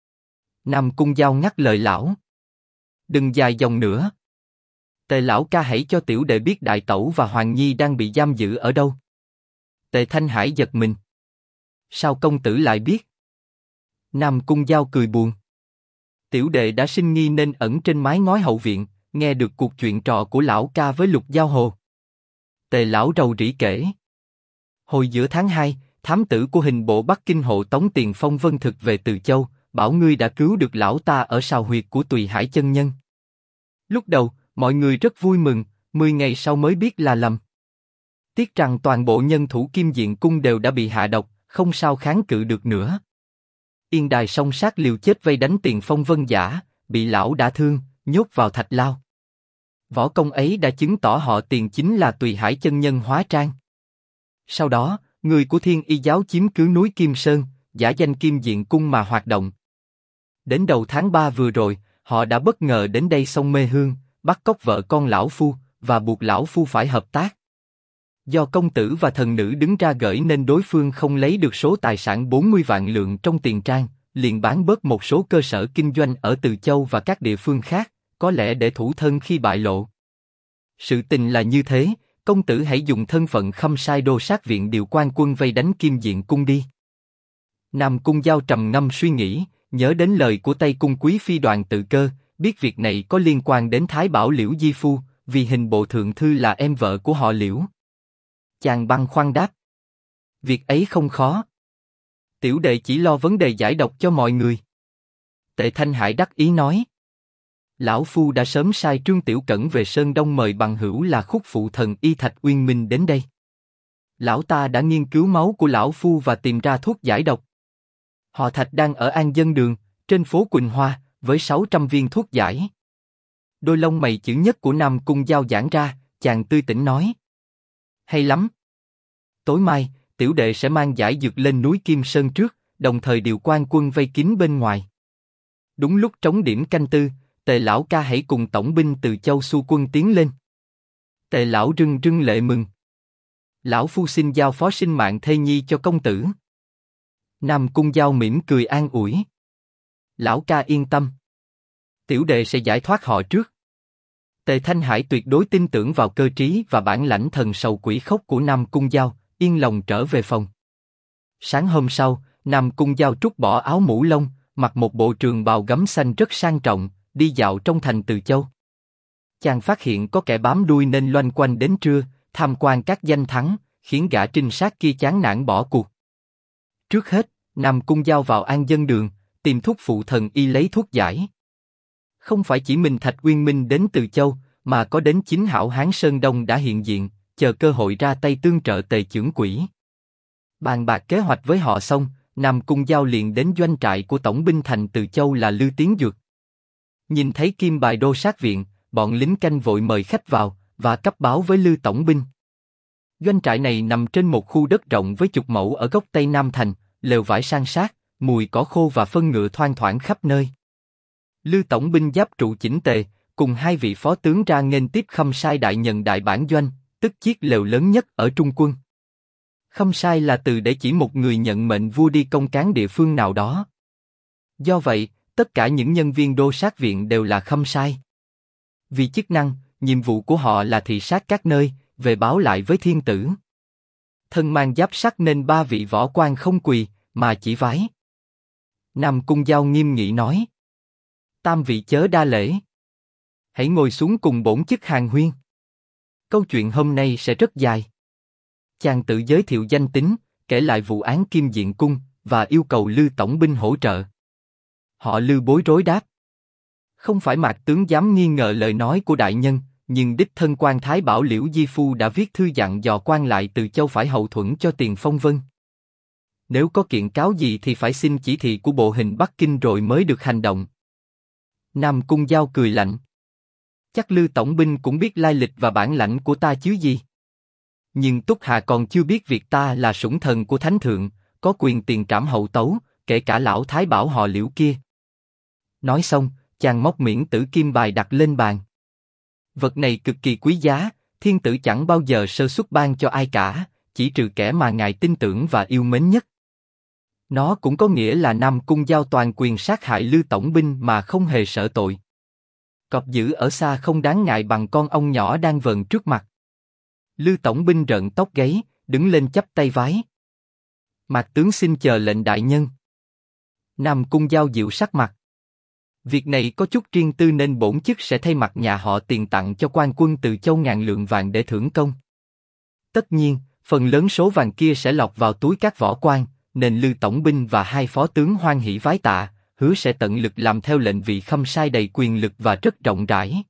S1: Nam Cung Giao ngắt lời lão: Đừng dài dòng nữa. Tề lão ca hãy cho tiểu đệ biết đại tẩu và Hoàng Nhi đang bị giam giữ ở đâu. Tề Thanh Hải giật mình: Sao công tử lại biết? Nam Cung Giao cười buồn: Tiểu đệ đã sinh nghi nên ẩn trên mái ngói hậu viện, nghe được cuộc chuyện trò của lão ca với Lục Giao Hồ. Tề lão rầu rĩ kể: Hồi giữa tháng 2, thám tử của hình bộ Bắc Kinh hộ tống Tiền Phong Vân Thực về Từ Châu, bảo ngươi đã cứu được lão ta ở sào huyệt của Tùy Hải chân nhân. Lúc đầu, mọi người rất vui mừng, 10 ngày sau mới biết là lầm. Tiếc rằng toàn bộ nhân thủ Kim Diện Cung đều đã bị hạ độc, không sao kháng cự được nữa. Yên Đài Song Sát liều chết vây đánh Tiền Phong Vân giả, bị lão đả thương, nhốt vào thạch lao. Võ công ấy đã chứng tỏ họ Tiền chính là Tùy Hải chân nhân hóa trang. Sau đó, người của Thiên Y giáo chiếm cứ núi Kim Sơn, giả danh Kim Diện Cung mà hoạt động. Đến đầu tháng 3 vừa rồi, họ đã bất ngờ đến đây sông Mê Hương, bắt cóc vợ con lão phu và buộc lão phu phải hợp tác. Do công tử và thần nữ đứng ra gửi nên đối phương không lấy được số tài sản 40 vạn lượng trong tiền trang, liền bán bớt một số cơ sở kinh doanh ở Từ Châu và các địa phương khác, có lẽ để thủ thân khi bại lộ. Sự tình là như thế, công tử hãy dùng thân phận Khâm Sai Đô Sát Viện điều quan quân vây đánh Kim Diện Cung đi. Nam Cung Giao trầm ngâm suy nghĩ, nhớ đến lời của Tây Cung Quý Phi Đoàn Tự Cơ, biết việc này có liên quan đến Thái Bảo Liễu Di Phu, vì hình bộ thượng thư là em vợ của họ Liễu. Chàng băn khoăn đáp. Việc ấy không khó. Tiểu đệ chỉ lo vấn đề giải độc cho mọi người. Tề Thanh Hải đắc ý nói. Lão Phu đã sớm sai Trương Tiểu Cẩn về Sơn Đông mời bằng hữu là Khúc Phụ Thần Y Thạch Uyên Minh đến đây. Lão ta đã nghiên cứu máu của Lão Phu và tìm ra thuốc giải độc. Họ Thạch đang ở An Dân Đường, trên phố Quỳnh Hoa, với 600 viên thuốc giải. Đôi lông mày chữ nhất của Nam Cung Giao giãn ra, chàng tươi tỉnh nói. Hay lắm. Tối mai, tiểu đệ sẽ mang giải dược lên núi Kim Sơn trước, đồng thời điều quan quân vây kín bên ngoài. Đúng lúc trống điểm canh tư, Tề lão ca hãy cùng tổng binh Từ Châu xu quân tiến lên. Tề lão rưng rưng lệ mừng. Lão Phu xin giao phó sinh mạng thê nhi cho công tử. Nam Cung Giao mỉm cười an ủi. Lão ca yên tâm. Tiểu đệ sẽ giải thoát họ trước. Tề Thanh Hải tuyệt đối tin tưởng vào cơ trí và bản lãnh thần sầu quỷ khốc của Nam Cung Giao, yên lòng trở về phòng. Sáng hôm sau, Nam Cung Giao trút bỏ áo mũ lông, mặc một bộ trường bào gấm xanh rất sang trọng, đi dạo trong thành Từ Châu. Chàng phát hiện có kẻ bám đuôi nên loanh quanh đến trưa, tham quan các danh thắng, khiến gã trinh sát kia chán nản bỏ cuộc. Trước hết, Nam Cung Giao vào An Dân Đường, tìm Thúc Phụ Thần Y lấy thuốc giải. Không phải chỉ mình Thạch Uyên Minh đến Từ Châu, mà có đến chính hảo hán Sơn Đông đã hiện diện, chờ cơ hội ra tay tương trợ Tề chưởng quỷ. Bàn bạc kế hoạch với họ xong, Nam Cung Giao liền đến doanh trại của tổng binh thành Từ Châu là Lư Tiến Dược. Nhìn thấy Kim Bài Đô Sát Viện, bọn lính canh vội mời khách vào và cấp báo với Lư tổng binh. Doanh trại này nằm trên một khu đất rộng với chục mẫu ở góc tây nam thành, lều vải san sát, mùi cỏ khô và phân ngựa thoang thoảng khắp nơi. Lư tổng binh giáp trụ chỉnh tề, cùng hai vị phó tướng ra nghênh tiếp Khâm Sai đại nhân đại bản doanh, tức chiếc lều lớn nhất ở Trung quân. Khâm Sai là từ để chỉ một người nhận mệnh vua đi công cán địa phương nào đó. Do vậy, tất cả những nhân viên Đô Sát Viện đều là Khâm Sai. Vì chức năng, nhiệm vụ của họ là thị sát các nơi, về báo lại với thiên tử. Thân mang giáp sắt nên ba vị võ quan không quỳ, mà chỉ vái. Nam Cung Giao nghiêm nghị nói. Tam vị chớ đa lễ. Hãy ngồi xuống cùng bổn chức hàn huyên. Câu chuyện hôm nay sẽ rất dài. Chàng tự giới thiệu danh tính, kể lại vụ án Kim Diện Cung, và yêu cầu Lư tổng binh hỗ trợ. Họ Lư bối rối đáp. Không phải Mạc tướng dám nghi ngờ lời nói của đại nhân, nhưng đích thân quan Thái Bảo Liễu Di Phu đã viết thư dặn dò quan lại Từ Châu phải hậu thuẫn cho Tiền Phong Vân. Nếu có kiện cáo gì thì phải xin chỉ thị của bộ hình Bắc Kinh rồi mới được hành động. Nam Cung Giao cười lạnh. Chắc Lư tổng binh cũng biết lai lịch và bản lãnh của ta chứ gì. Nhưng Túc Hà còn chưa biết việc ta là sủng thần của Thánh Thượng, có quyền tiền trảm hậu tấu, kể cả lão Thái Bảo họ Liễu kia. Nói xong, chàng móc miễn tử kim bài đặt lên bàn. Vật này cực kỳ quý giá, thiên tử chẳng bao giờ sơ suất ban cho ai cả, chỉ trừ kẻ mà ngài tin tưởng và yêu mến nhất. Nó cũng có nghĩa là Nam Cung Giao toàn quyền sát hại Lư tổng binh mà không hề sợ tội. Cọp dữ ở xa không đáng ngại bằng con ong nhỏ đang vờn trước mặt. Lư tổng binh rợn tóc gáy, đứng lên chắp tay vái. Mạc tướng xin chờ lệnh đại nhân. Nam Cung Giao dịu sắc mặt. Việc này có chút riêng tư nên bổn chức sẽ thay mặt nhà họ Tiền tặng cho quan quân Từ Châu 1000 lượng vàng để thưởng công. Tất nhiên, phần lớn số vàng kia sẽ lọt vào túi các võ quan, nên Lư tổng binh và hai phó tướng hoan hỉ vái tạ, hứa sẽ tận lực làm theo lệnh vị Khâm Sai đầy quyền lực và rất rộng rãi.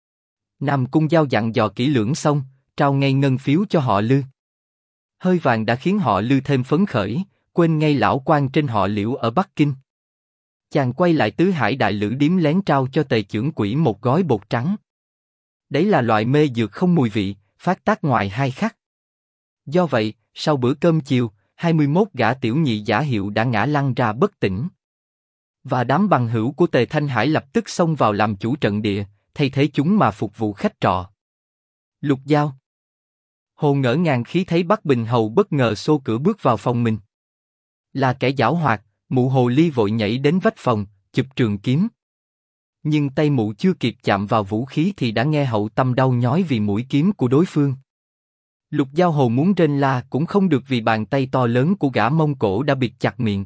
S1: Nam Cung Giao dặn dò kỹ lưỡng xong, trao ngay ngân phiếu cho họ Lư. Hơi vàng đã khiến họ Lư thêm phấn khởi, quên ngay lão quan trên họ Liễu ở Bắc Kinh. Chàng quay lại Tứ Hải Đại Lữ điếm lén trao cho Tề chưởng quỷ một gói bột trắng. Đấy là loại mê dược không mùi vị, phát tác ngoài 2 khắc. Do vậy, sau bữa cơm chiều, 21 gã tiểu nhị giả hiệu đã ngã lăn ra bất tỉnh. Và đám bằng hữu của Tề Thanh Hải lập tức xông vào làm chủ trận địa, thay thế chúng mà phục vụ khách trọ. Lục Giao. Hồ ngỡ ngàng khi thấy Bắc Bình Hầu bất ngờ xô cửa bước vào phòng mình. Là kẻ giảo hoạt, mụ hồ ly vội nhảy đến vách phòng, chụp trường kiếm. Nhưng tay mụ chưa kịp chạm vào vũ khí thì đã nghe hậu tâm đau nhói vì mũi kiếm của đối phương. Lục Giao Hồ muốn rên la cũng không được vì bàn tay to lớn của gã Mông Cổ đã bịt chặt miệng.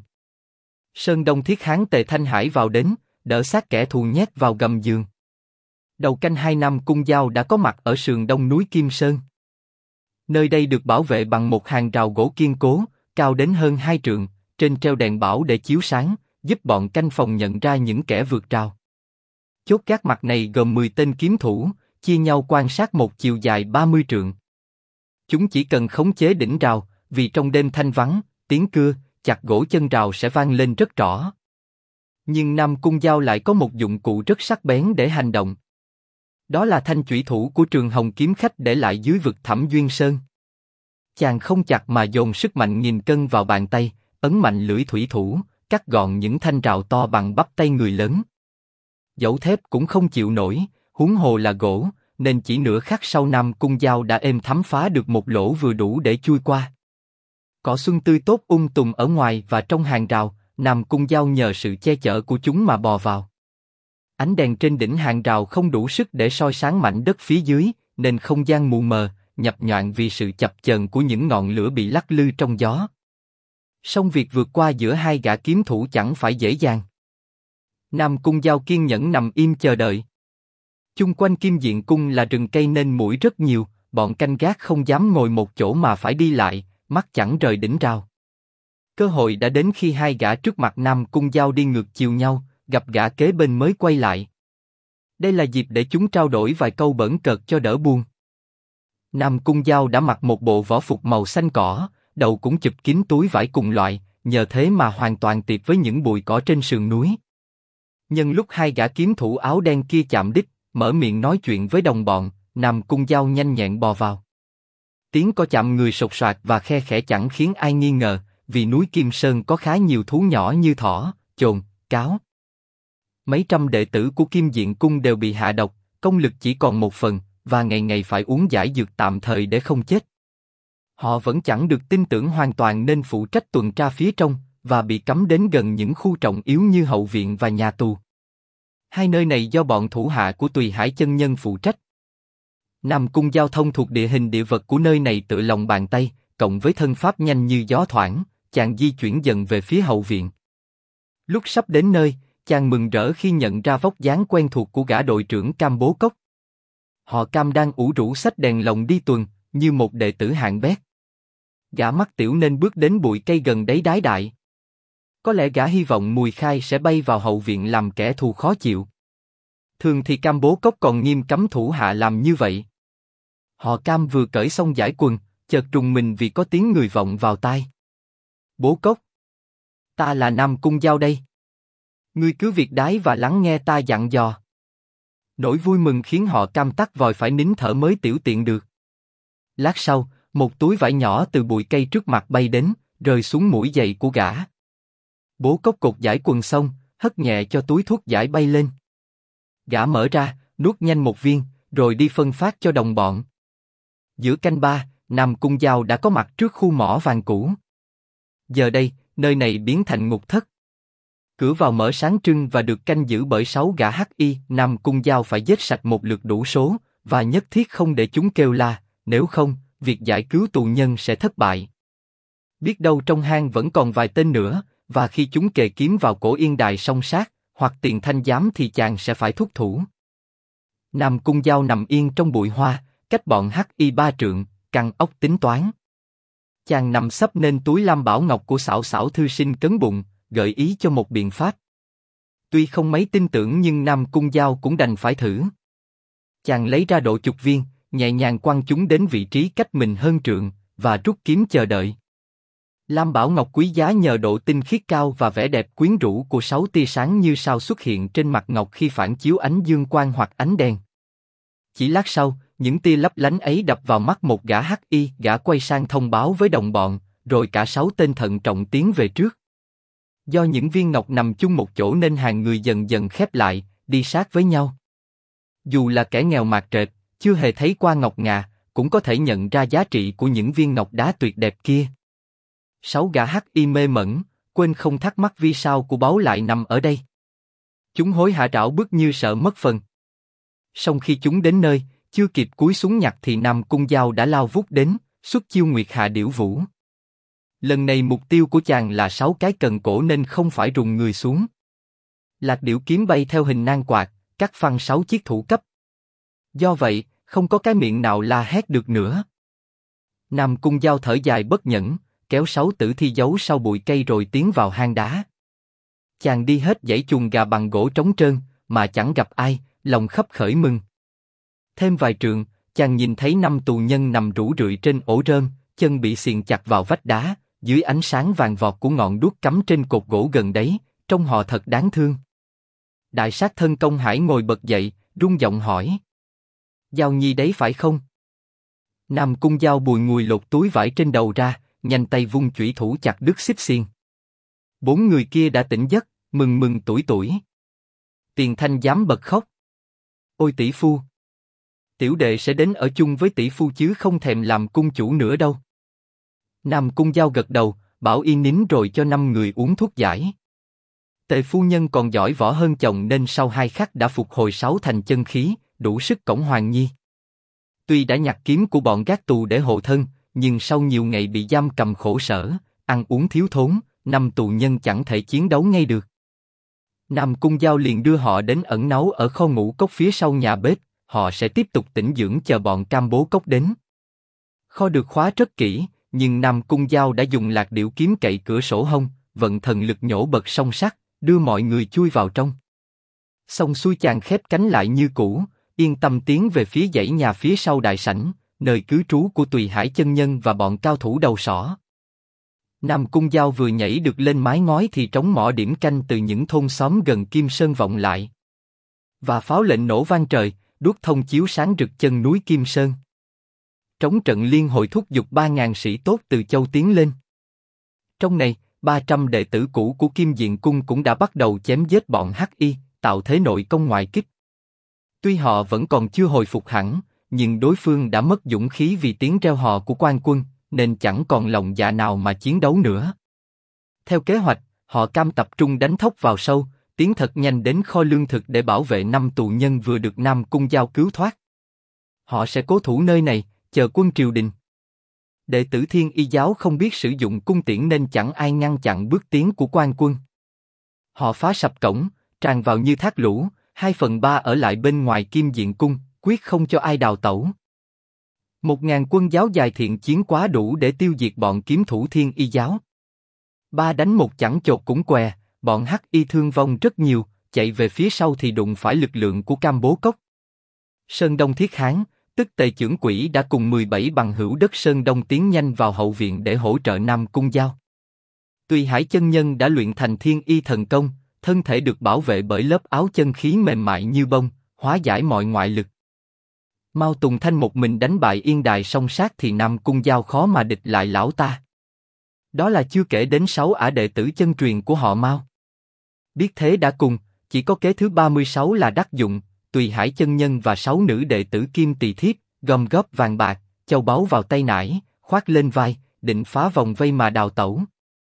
S1: Sơn Đông Thiết Hán Tề Thanh Hải vào đến, đỡ xác kẻ thù nhét vào gầm giường. Đầu canh 2 năm Cung Dao đã có mặt ở sườn đông núi Kim Sơn. Nơi đây được bảo vệ bằng một hàng rào gỗ kiên cố, cao đến hơn 2 trượng, trên treo đèn bảo để chiếu sáng, giúp bọn canh phòng nhận ra những kẻ vượt rào. Chốt gác mặt này gồm 10 tên kiếm thủ, chia nhau quan sát một chiều dài 30 trượng. Chúng chỉ cần khống chế đỉnh rào, vì trong đêm thanh vắng, tiếng cưa, chặt gỗ chân rào sẽ vang lên rất rõ. Nhưng Nam Cung Dao lại có một dụng cụ rất sắc bén để hành động. Đó là thanh chủy thủ của Trường Hồng kiếm khách để lại dưới vực Thẳm Duyên Sơn. Chàng không chặt mà dồn sức mạnh nghìn cân vào bàn tay, ấn mạnh lưỡi thủy thủ, cắt gọn những thanh rào to bằng bắp tay người lớn. Dẫu thép cũng không chịu nổi, huống hồ là gỗ, nên chỉ nửa khắc sau Nam Cung Dao đã êm thấm phá được một lỗ vừa đủ để chui qua. Cỏ xuân tươi tốt tùm ở ngoài và trong hàng rào, Nam Cung Dao nhờ sự che chở của chúng mà bò vào. Ánh đèn trên đỉnh hàng rào không đủ sức để soi sáng mảnh đất phía dưới, nên không gian mù mờ, nhập nhoạng vì sự chập chờn của những ngọn lửa bị lắc lư trong gió. Song việc vượt qua giữa hai gã kiếm thủ chẳng phải dễ dàng. Nam Cung Dao kiên nhẫn nằm im chờ đợi. Chung quanh Kim Diện Cung là rừng cây nên muỗi rất nhiều, bọn canh gác không dám ngồi một chỗ mà phải đi lại, mắt chẳng rời đỉnh rào. Cơ hội đã đến khi hai gã trước mặt Nam Cung Dao đi ngược chiều nhau, gặp gã kế bên mới quay lại. Đây là dịp để chúng trao đổi vài câu bỡn cợt cho đỡ buồn. Nam Cung Dao đã mặc một bộ võ phục màu xanh cỏ, đầu cũng chụp kín túi vải cùng loại, nhờ thế mà hoàn toàn tiệp với những bụi cỏ trên sườn núi. Nhân lúc hai gã kiếm thủ áo đen kia chạm đích, mở miệng nói chuyện với đồng bọn, Nam Cung Dao nhanh nhẹn bò vào. Tiếng có chạm người sột soạt và khe khẽ chẳng khiến ai nghi ngờ, vì núi Kim Sơn có khá nhiều thú nhỏ như thỏ, chồn, cáo. Mấy trăm đệ tử của Kim Diện Cung đều bị hạ độc, công lực chỉ còn một phần, và ngày ngày phải uống giải dược tạm thời để không chết. Họ vẫn chẳng được tin tưởng hoàn toàn nên phụ trách tuần tra phía trong, và bị cấm đến gần những khu trọng yếu như hậu viện và nhà tù. Hai nơi này do bọn thủ hạ của Tùy Hải chân nhân phụ trách. Nam Cung Giao thông thuộc địa hình địa vật của nơi này tự lòng bàn tay, cộng với thân pháp nhanh như gió thoảng, chàng di chuyển dần về phía hậu viện. Lúc sắp đến nơi, chàng mừng rỡ khi nhận ra vóc dáng quen thuộc của gã đội trưởng Cam Bố Cốc. Họ Cam đang ủ rũ xách đèn lồng đi tuần, như một đệ tử hạng bét. Gã mắt tiểu nên bước đến bụi cây gần đấy đái đại. Có lẽ gã hy vọng Mùi Khai sẽ bay vào hậu viện làm kẻ thù khó chịu. Thường thì Cam Bố Cốc còn nghiêm cấm thủ hạ làm như vậy. Họ Cam vừa cởi xong giải quần, chợt rùng mình vì có tiếng người vọng vào tai. Bố Cốc, ta là Nam Cung Giao đây. Ngươi cứ việc đái và lắng nghe ta dặn dò. Nỗi vui mừng khiến họ Cam tắc vòi phải nín thở mới tiểu tiện được. Lát sau, một túi vải nhỏ từ bụi cây trước mặt bay đến, rơi xuống mũi giày của gã. Bố Cốc cột giải quần xong, hất nhẹ cho túi thuốc giải bay lên. Gã mở ra, nuốt nhanh một viên, rồi đi phân phát cho đồng bọn. Giữa canh ba, Nam Cung Giao đã có mặt trước khu mỏ vàng cũ. Giờ đây, nơi này biến thành ngục thất. Cửa vào mở sáng trưng và được canh giữ bởi 6 gã hắc y. Nam Cung Giao phải giết sạch một lượt đủ số, và nhất thiết không để chúng kêu la, nếu không, việc giải cứu tù nhân sẽ thất bại. Biết đâu trong hang vẫn còn vài tên nữa, và khi chúng kề kiếm vào cổ yên đài song sát, hoặc tiền thanh giám thì chàng sẽ phải thúc thủ. Nam Cung Giao nằm yên trong bụi hoa, cách bọn hắc y 3 trượng, căng óc tính toán. Chàng nằm sấp nên túi lam bảo ngọc của Xảo Xảo thư sinh cấn bụng, gợi ý cho một biện pháp. Tuy không mấy tin tưởng nhưng Nam Cung Giao cũng đành phải thử. Chàng lấy ra độ chục viên, nhẹ nhàng quăng chúng đến vị trí cách mình hơn trượng, và rút kiếm chờ đợi. Lam bảo ngọc quý giá nhờ độ tinh khiết cao và vẻ đẹp quyến rũ của 6 tia sáng như sao xuất hiện trên mặt ngọc khi phản chiếu ánh dương quang hoặc ánh đèn. Chỉ lát sau, những tia lấp lánh ấy đập vào mắt một gã hắc y, gã quay sang thông báo với đồng bọn, rồi cả 6 tên thận trọng tiến về trước. Do những viên ngọc nằm chung một chỗ nên hàng người dần dần khép lại, đi sát với nhau. Dù là kẻ nghèo mạt trệt, chưa hề thấy qua ngọc ngà, cũng có thể nhận ra giá trị của những viên ngọc đá tuyệt đẹp kia. 6 gã hắc y mê mẩn, quên không thắc mắc vì sao của báu lại nằm ở đây. Chúng hối hả rảo bước như sợ mất phần. Song khi chúng đến nơi, chưa kịp cúi xuống nhặt thì Nam Cung Dao đã lao vút đến, xuất chiêu Nguyệt Hạ Điểu Vũ. Lần này mục tiêu của chàng là 6 cái cần cổ nên không phải rùng người xuống. Lạc điểu kiếm bay theo hình nan quạt, cắt phăng 6 chiếc thủ cấp. Do vậy, không có cái miệng nào la hét được nữa. Nam Cung Dao thở dài bất nhẫn, kéo 6 tử thi giấu sau bụi cây rồi tiến vào hang đá. Chàng đi hết dãy chuồng gà bằng gỗ trống trơn, mà chẳng gặp ai, lòng khấp khởi mừng. Thêm vài trượng, chàng nhìn thấy 5 tù nhân nằm rũ rượi trên ổ rơm, chân bị xiềng chặt vào vách đá, dưới ánh sáng vàng vọt của ngọn đuốc cắm trên cột gỗ gần đấy, trông họ thật đáng thương. Đại sát thân Công Hải ngồi bật dậy, rung giọng hỏi: Giao Nhi đấy phải không? Nam Cung Dao bùi ngùi lột túi vải trên đầu ra, nhanh tay vung chủy thủ chặt đứt xích xiên. 4 người kia đã tỉnh giấc, mừng mừng tuổi tuổi. Tiền Thanh dám bật khóc: Ôi tỷ phu! Tiểu đệ sẽ đến ở chung với tỷ phu chứ không thèm làm cung chủ nữa đâu. Nam Cung Dao gật đầu, bảo y nín rồi cho 5 người uống thuốc giải. Tề phu nhân còn giỏi võ hơn chồng nên sau 2 khắc đã phục hồi 6 thành chân khí, đủ sức cõng Hoàng Nhi. Tuy đã nhặt kiếm của bọn gác tù để hộ thân, nhưng sau nhiều ngày bị giam cầm khổ sở, ăn uống thiếu thốn, 5 tù nhân chẳng thể chiến đấu ngay được. Nam Cung Dao liền đưa họ đến ẩn náu ở kho ngũ cốc phía sau nhà bếp, họ sẽ tiếp tục tĩnh dưỡng chờ bọn Cam Bố Cốc đến. Kho được khóa rất kỹ, nhưng Nam Cung Dao đã dùng lạc điểu kiếm cậy cửa sổ hông, vận thần lực nhổ bật song sắt, đưa mọi người chui vào trong. Xong xuôi chàng khép cánh lại như cũ, yên tâm tiến về phía dãy nhà phía sau đại sảnh, nơi cư trú của Tùy Hải chân nhân và bọn cao thủ đầu sỏ. Nam Cung Dao vừa nhảy được lên mái ngói thì trống mõ điểm canh từ những thôn xóm gần Kim Sơn vọng lại. Và pháo lệnh nổ vang trời, đuốc thông chiếu sáng rực chân núi Kim Sơn. Trống trận liên hồi thúc giục 3.000 sĩ tốt từ châu tiến lên. Trong này, 300 đệ tử cũ của Kim Diện Cung cũng đã bắt đầu chém giết bọn Hắc Y, tạo thế nội công ngoại kích. Tuy họ vẫn còn chưa hồi phục hẳn, nhưng đối phương đã mất dũng khí vì tiếng reo hò của quan quân, nên chẳng còn lòng dạ nào mà chiến đấu nữa. Theo kế hoạch, họ cam tập trung đánh thốc vào sâu, tiến thật nhanh đến kho lương thực để bảo vệ 5 tù nhân vừa được Nam Cung Dao cứu thoát. Họ sẽ cố thủ nơi này, chờ quân triều đình. Đệ tử Thiên Y giáo không biết sử dụng cung tiễn nên chẳng ai ngăn chặn bước tiến của quan quân. Họ phá sập cổng, tràn vào như thác lũ, 2/3 ở lại bên ngoài Kim Diện Cung, quyết không cho ai đào tẩu. 1.000 quân giáo dài thiện chiến quá đủ để tiêu diệt bọn kiếm thủ Thiên Y giáo. 3 đánh 1 chẳng chột cũng què, bọn Hắc Y thương vong rất nhiều, chạy về phía sau thì đụng phải lực lượng của Cam Bố Cốc. Sơn Đông Thiết Hán, tức Tề Chưởng Quỷ đã cùng 17 bằng hữu đất Sơn Đông tiến nhanh vào hậu viện để hỗ trợ Nam Cung Dao. Tùy Hải chân nhân đã luyện thành Thiên Y thần công, thân thể được bảo vệ bởi lớp áo chân khí mềm mại như bông, hóa giải mọi ngoại lực. Mao Tùng Thanh một mình đánh bại Yên Đài song sát thì Nam Cung Dao khó mà địch lại lão ta. Đó là chưa kể đến 6 ả đệ tử chân truyền của họ Mao. Biết thế đã cùng, chỉ có kế thứ 36 là đắc dụng, Tùy Hải chân nhân và 6 nữ đệ tử Kim Tỳ Thiếp, gom góp vàng bạc, châu báu vào tay nải, khoác lên vai, định phá vòng vây mà đào tẩu.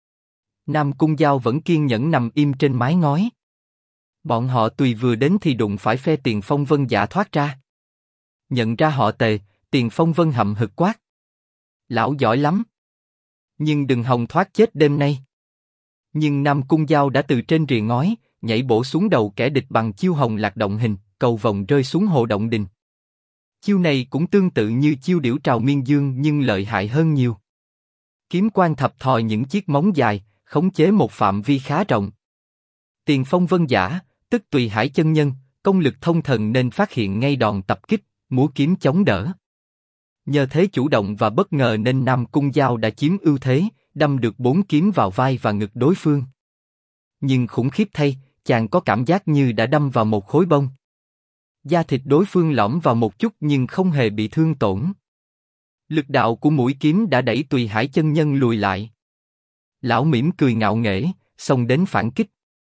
S1: Nam Cung Dao vẫn kiên nhẫn nằm im trên mái ngói. Bọn họ Tùy vừa đến thì đụng phải phe Tiền Phong Vân Dạ thoát ra. Nhận ra họ Tề, Tiền Phong Vân hậm hực quát: Lão giỏi lắm, nhưng đừng hòng thoát chết đêm nay. Nhưng Nam Cung Dao đã từ trên rìa ngói, nhảy bổ xuống đầu kẻ địch bằng chiêu Hồng Lạc Động Hình, cầu vồng rơi xuống hồ Động Đình. Chiêu này cũng tương tự như chiêu Điểu Trào Miên Dương nhưng lợi hại hơn nhiều. Kiếm quan thập thò những chiếc móng dài, khống chế một phạm vi khá rộng. Tiền Phong Vân Giả, tức Tùy Hải chân nhân, công lực thông thần nên phát hiện ngay đòn tập kích, múa kiếm chống đỡ. Nhờ thế chủ động và bất ngờ nên Nam Cung Dao đã chiếm ưu thế, đâm được 4 kiếm vào vai và ngực đối phương. Nhưng khủng khiếp thay, chàng có cảm giác như đã đâm vào một khối bông. Da thịt đối phương lõm vào một chút nhưng không hề bị thương tổn. Lực đạo của mũi kiếm đã đẩy Tùy Hải chân nhân lùi lại. Lão mỉm cười ngạo nghễ, xông đến phản kích.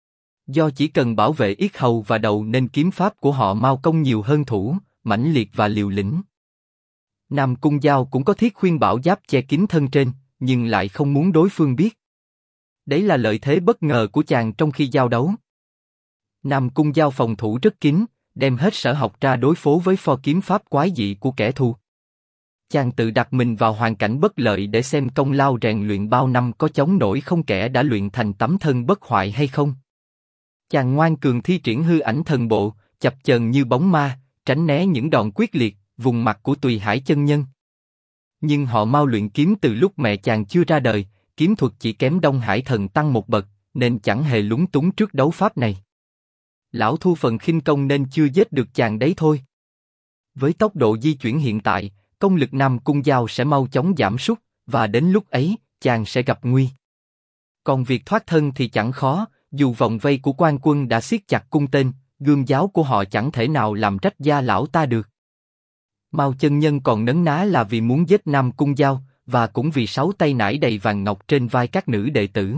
S1: Do chỉ cần bảo vệ yết hầu và đầu nên kiếm pháp của họ Mao công nhiều hơn thủ, mãnh liệt và liều lĩnh. Nam Cung Giao cũng có thiết khuyên bảo giáp che kín thân trên, nhưng lại không muốn đối phương biết. Đấy là lợi thế bất ngờ của chàng trong khi giao đấu. Nam Cung Giao phòng thủ rất kín, đem hết sở học ra đối phó với pho kiếm pháp quái dị của kẻ thù. Chàng tự đặt mình vào hoàn cảnh bất lợi để xem công lao rèn luyện bao năm có chống nổi không, kẻ đã luyện thành tấm thân bất hoại hay không. Chàng ngoan cường thi triển hư ảnh thần bộ, chập chờn như bóng ma, tránh né những đòn quyết liệt, vùng mặt của Tùy Hải chân nhân. Nhưng họ mau luyện kiếm từ lúc mẹ chàng chưa ra đời, kiếm thuật chỉ kém Đông Hải thần tăng một bậc, nên chẳng hề lúng túng trước đấu pháp này. Lão thu phần khinh công nên chưa giết được chàng đấy thôi. Với tốc độ di chuyển hiện tại, công lực Nam Cung Giao sẽ mau chóng giảm sút, và đến lúc ấy, chàng sẽ gặp nguy. Còn việc thoát thân thì chẳng khó, dù vòng vây của quan quân đã siết chặt cung tên, gươm giáo của họ chẳng thể nào làm rách da lão ta được. Mao chân nhân còn nấn ná là vì muốn giết Nam Cung Giao, và cũng vì 6 tay nải đầy vàng ngọc trên vai các nữ đệ tử.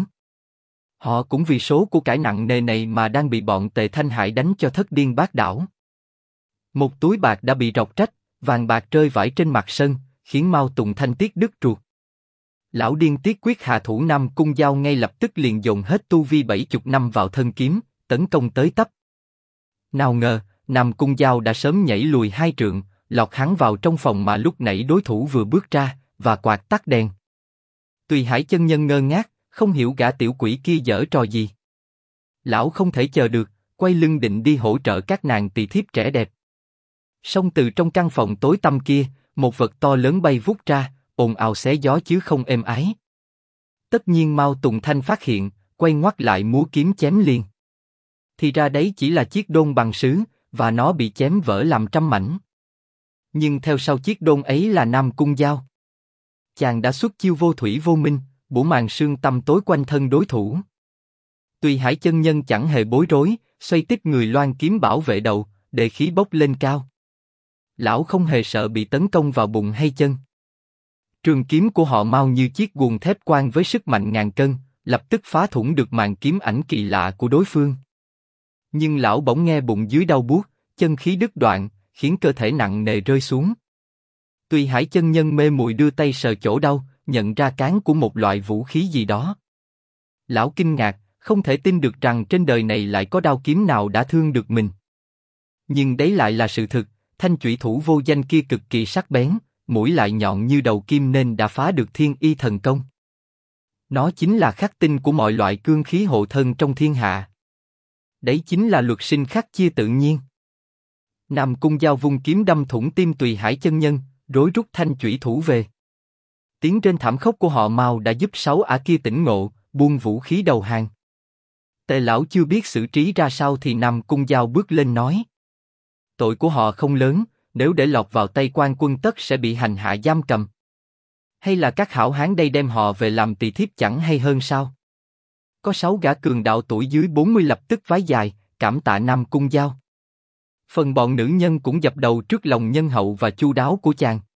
S1: Họ cũng vì số của cải nặng nề này mà đang bị bọn Tề Thanh Hải đánh cho thất điên bát đảo. Một túi bạc đã bị rọc rách, vàng bạc rơi vãi trên mặt sân, khiến Mao Tùng Thanh tiếc đứt ruột. Lão điên tiết quyết hạ thủ Nam Cung Giao ngay lập tức liền dồn hết tu vi 70 năm vào thân kiếm, tấn công tới tấp. Nào ngờ, Nam Cung Giao đã sớm nhảy lùi 2 trượng, lọt hắn vào trong phòng mà lúc nãy đối thủ vừa bước ra, và quạt tắt đèn. Tùy Hải chân nhân ngơ ngác, không hiểu gã tiểu quỷ kia giở trò gì. Lão không thể chờ được, quay lưng định đi hỗ trợ các nàng tỳ thiếp trẻ đẹp. Song từ trong căn phòng tối tăm kia, một vật to lớn bay vút ra, ồn ào xé gió chứ không êm ái. Tất nhiên Mao Tùng Thanh phát hiện, quay ngoắt lại múa kiếm chém liền. Thì ra đấy chỉ là chiếc đôn bằng sứ, và nó bị chém vỡ làm trăm mảnh. Nhưng theo sau chiếc đôn ấy là Nam Cung Giao. Chàng đã xuất chiêu vô thủy vô minh, bủa màn sương tăm tối quanh thân đối thủ. Tùy Hải chân nhân chẳng hề bối rối, xoay tít người loan kiếm bảo vệ đầu, để khí bốc lên cao. Lão không hề sợ bị tấn công vào bụng hay chân. Trường kiếm của họ mau như chiếc guồng thép quang với sức mạnh ngàn cân, lập tức phá thủng được màn kiếm ảnh kỳ lạ của đối phương. Nhưng lão bỗng nghe bụng dưới đau buốt, chân khí đứt đoạn, khiến cơ thể nặng nề rơi xuống. Tùy Hải chân nhân mê muội đưa tay sờ chỗ đau, nhận ra cán của một loại vũ khí gì đó. Lão kinh ngạc, không thể tin được rằng trên đời này lại có đao kiếm nào đã thương được mình. Nhưng đấy lại là sự thực, thanh chủy thủ vô danh kia cực kỳ sắc bén, mũi lại nhọn như đầu kim nên đã phá được thiên y thần công. Nó chính là khắc tinh của mọi loại cương khí hộ thân trong thiên hạ. Đấy chính là luật sinh khắc chia tự nhiên. Nam Cung Giao vung kiếm đâm thủng tim Tùy Hải chân nhân, rối rút thanh chủy thủ về. Tiếng trên thảm khốc của họ Mao đã giúp 6 ả kia tỉnh ngộ, buông vũ khí đầu hàng. Tề lão chưa biết xử trí ra sao thì Nam Cung Giao bước lên nói: tội của họ không lớn, nếu để lọt vào tay quan quân tất sẽ bị hành hạ giam cầm. Hay là các hảo hán đây đem họ về làm tỳ thiếp chẳng hay hơn sao? Có 6 gã cường đạo tuổi dưới 40 lập tức vái dài, cảm tạ Nam Cung Giao. Phần bọn nữ nhân cũng dập đầu trước lòng nhân hậu và chu đáo của chàng.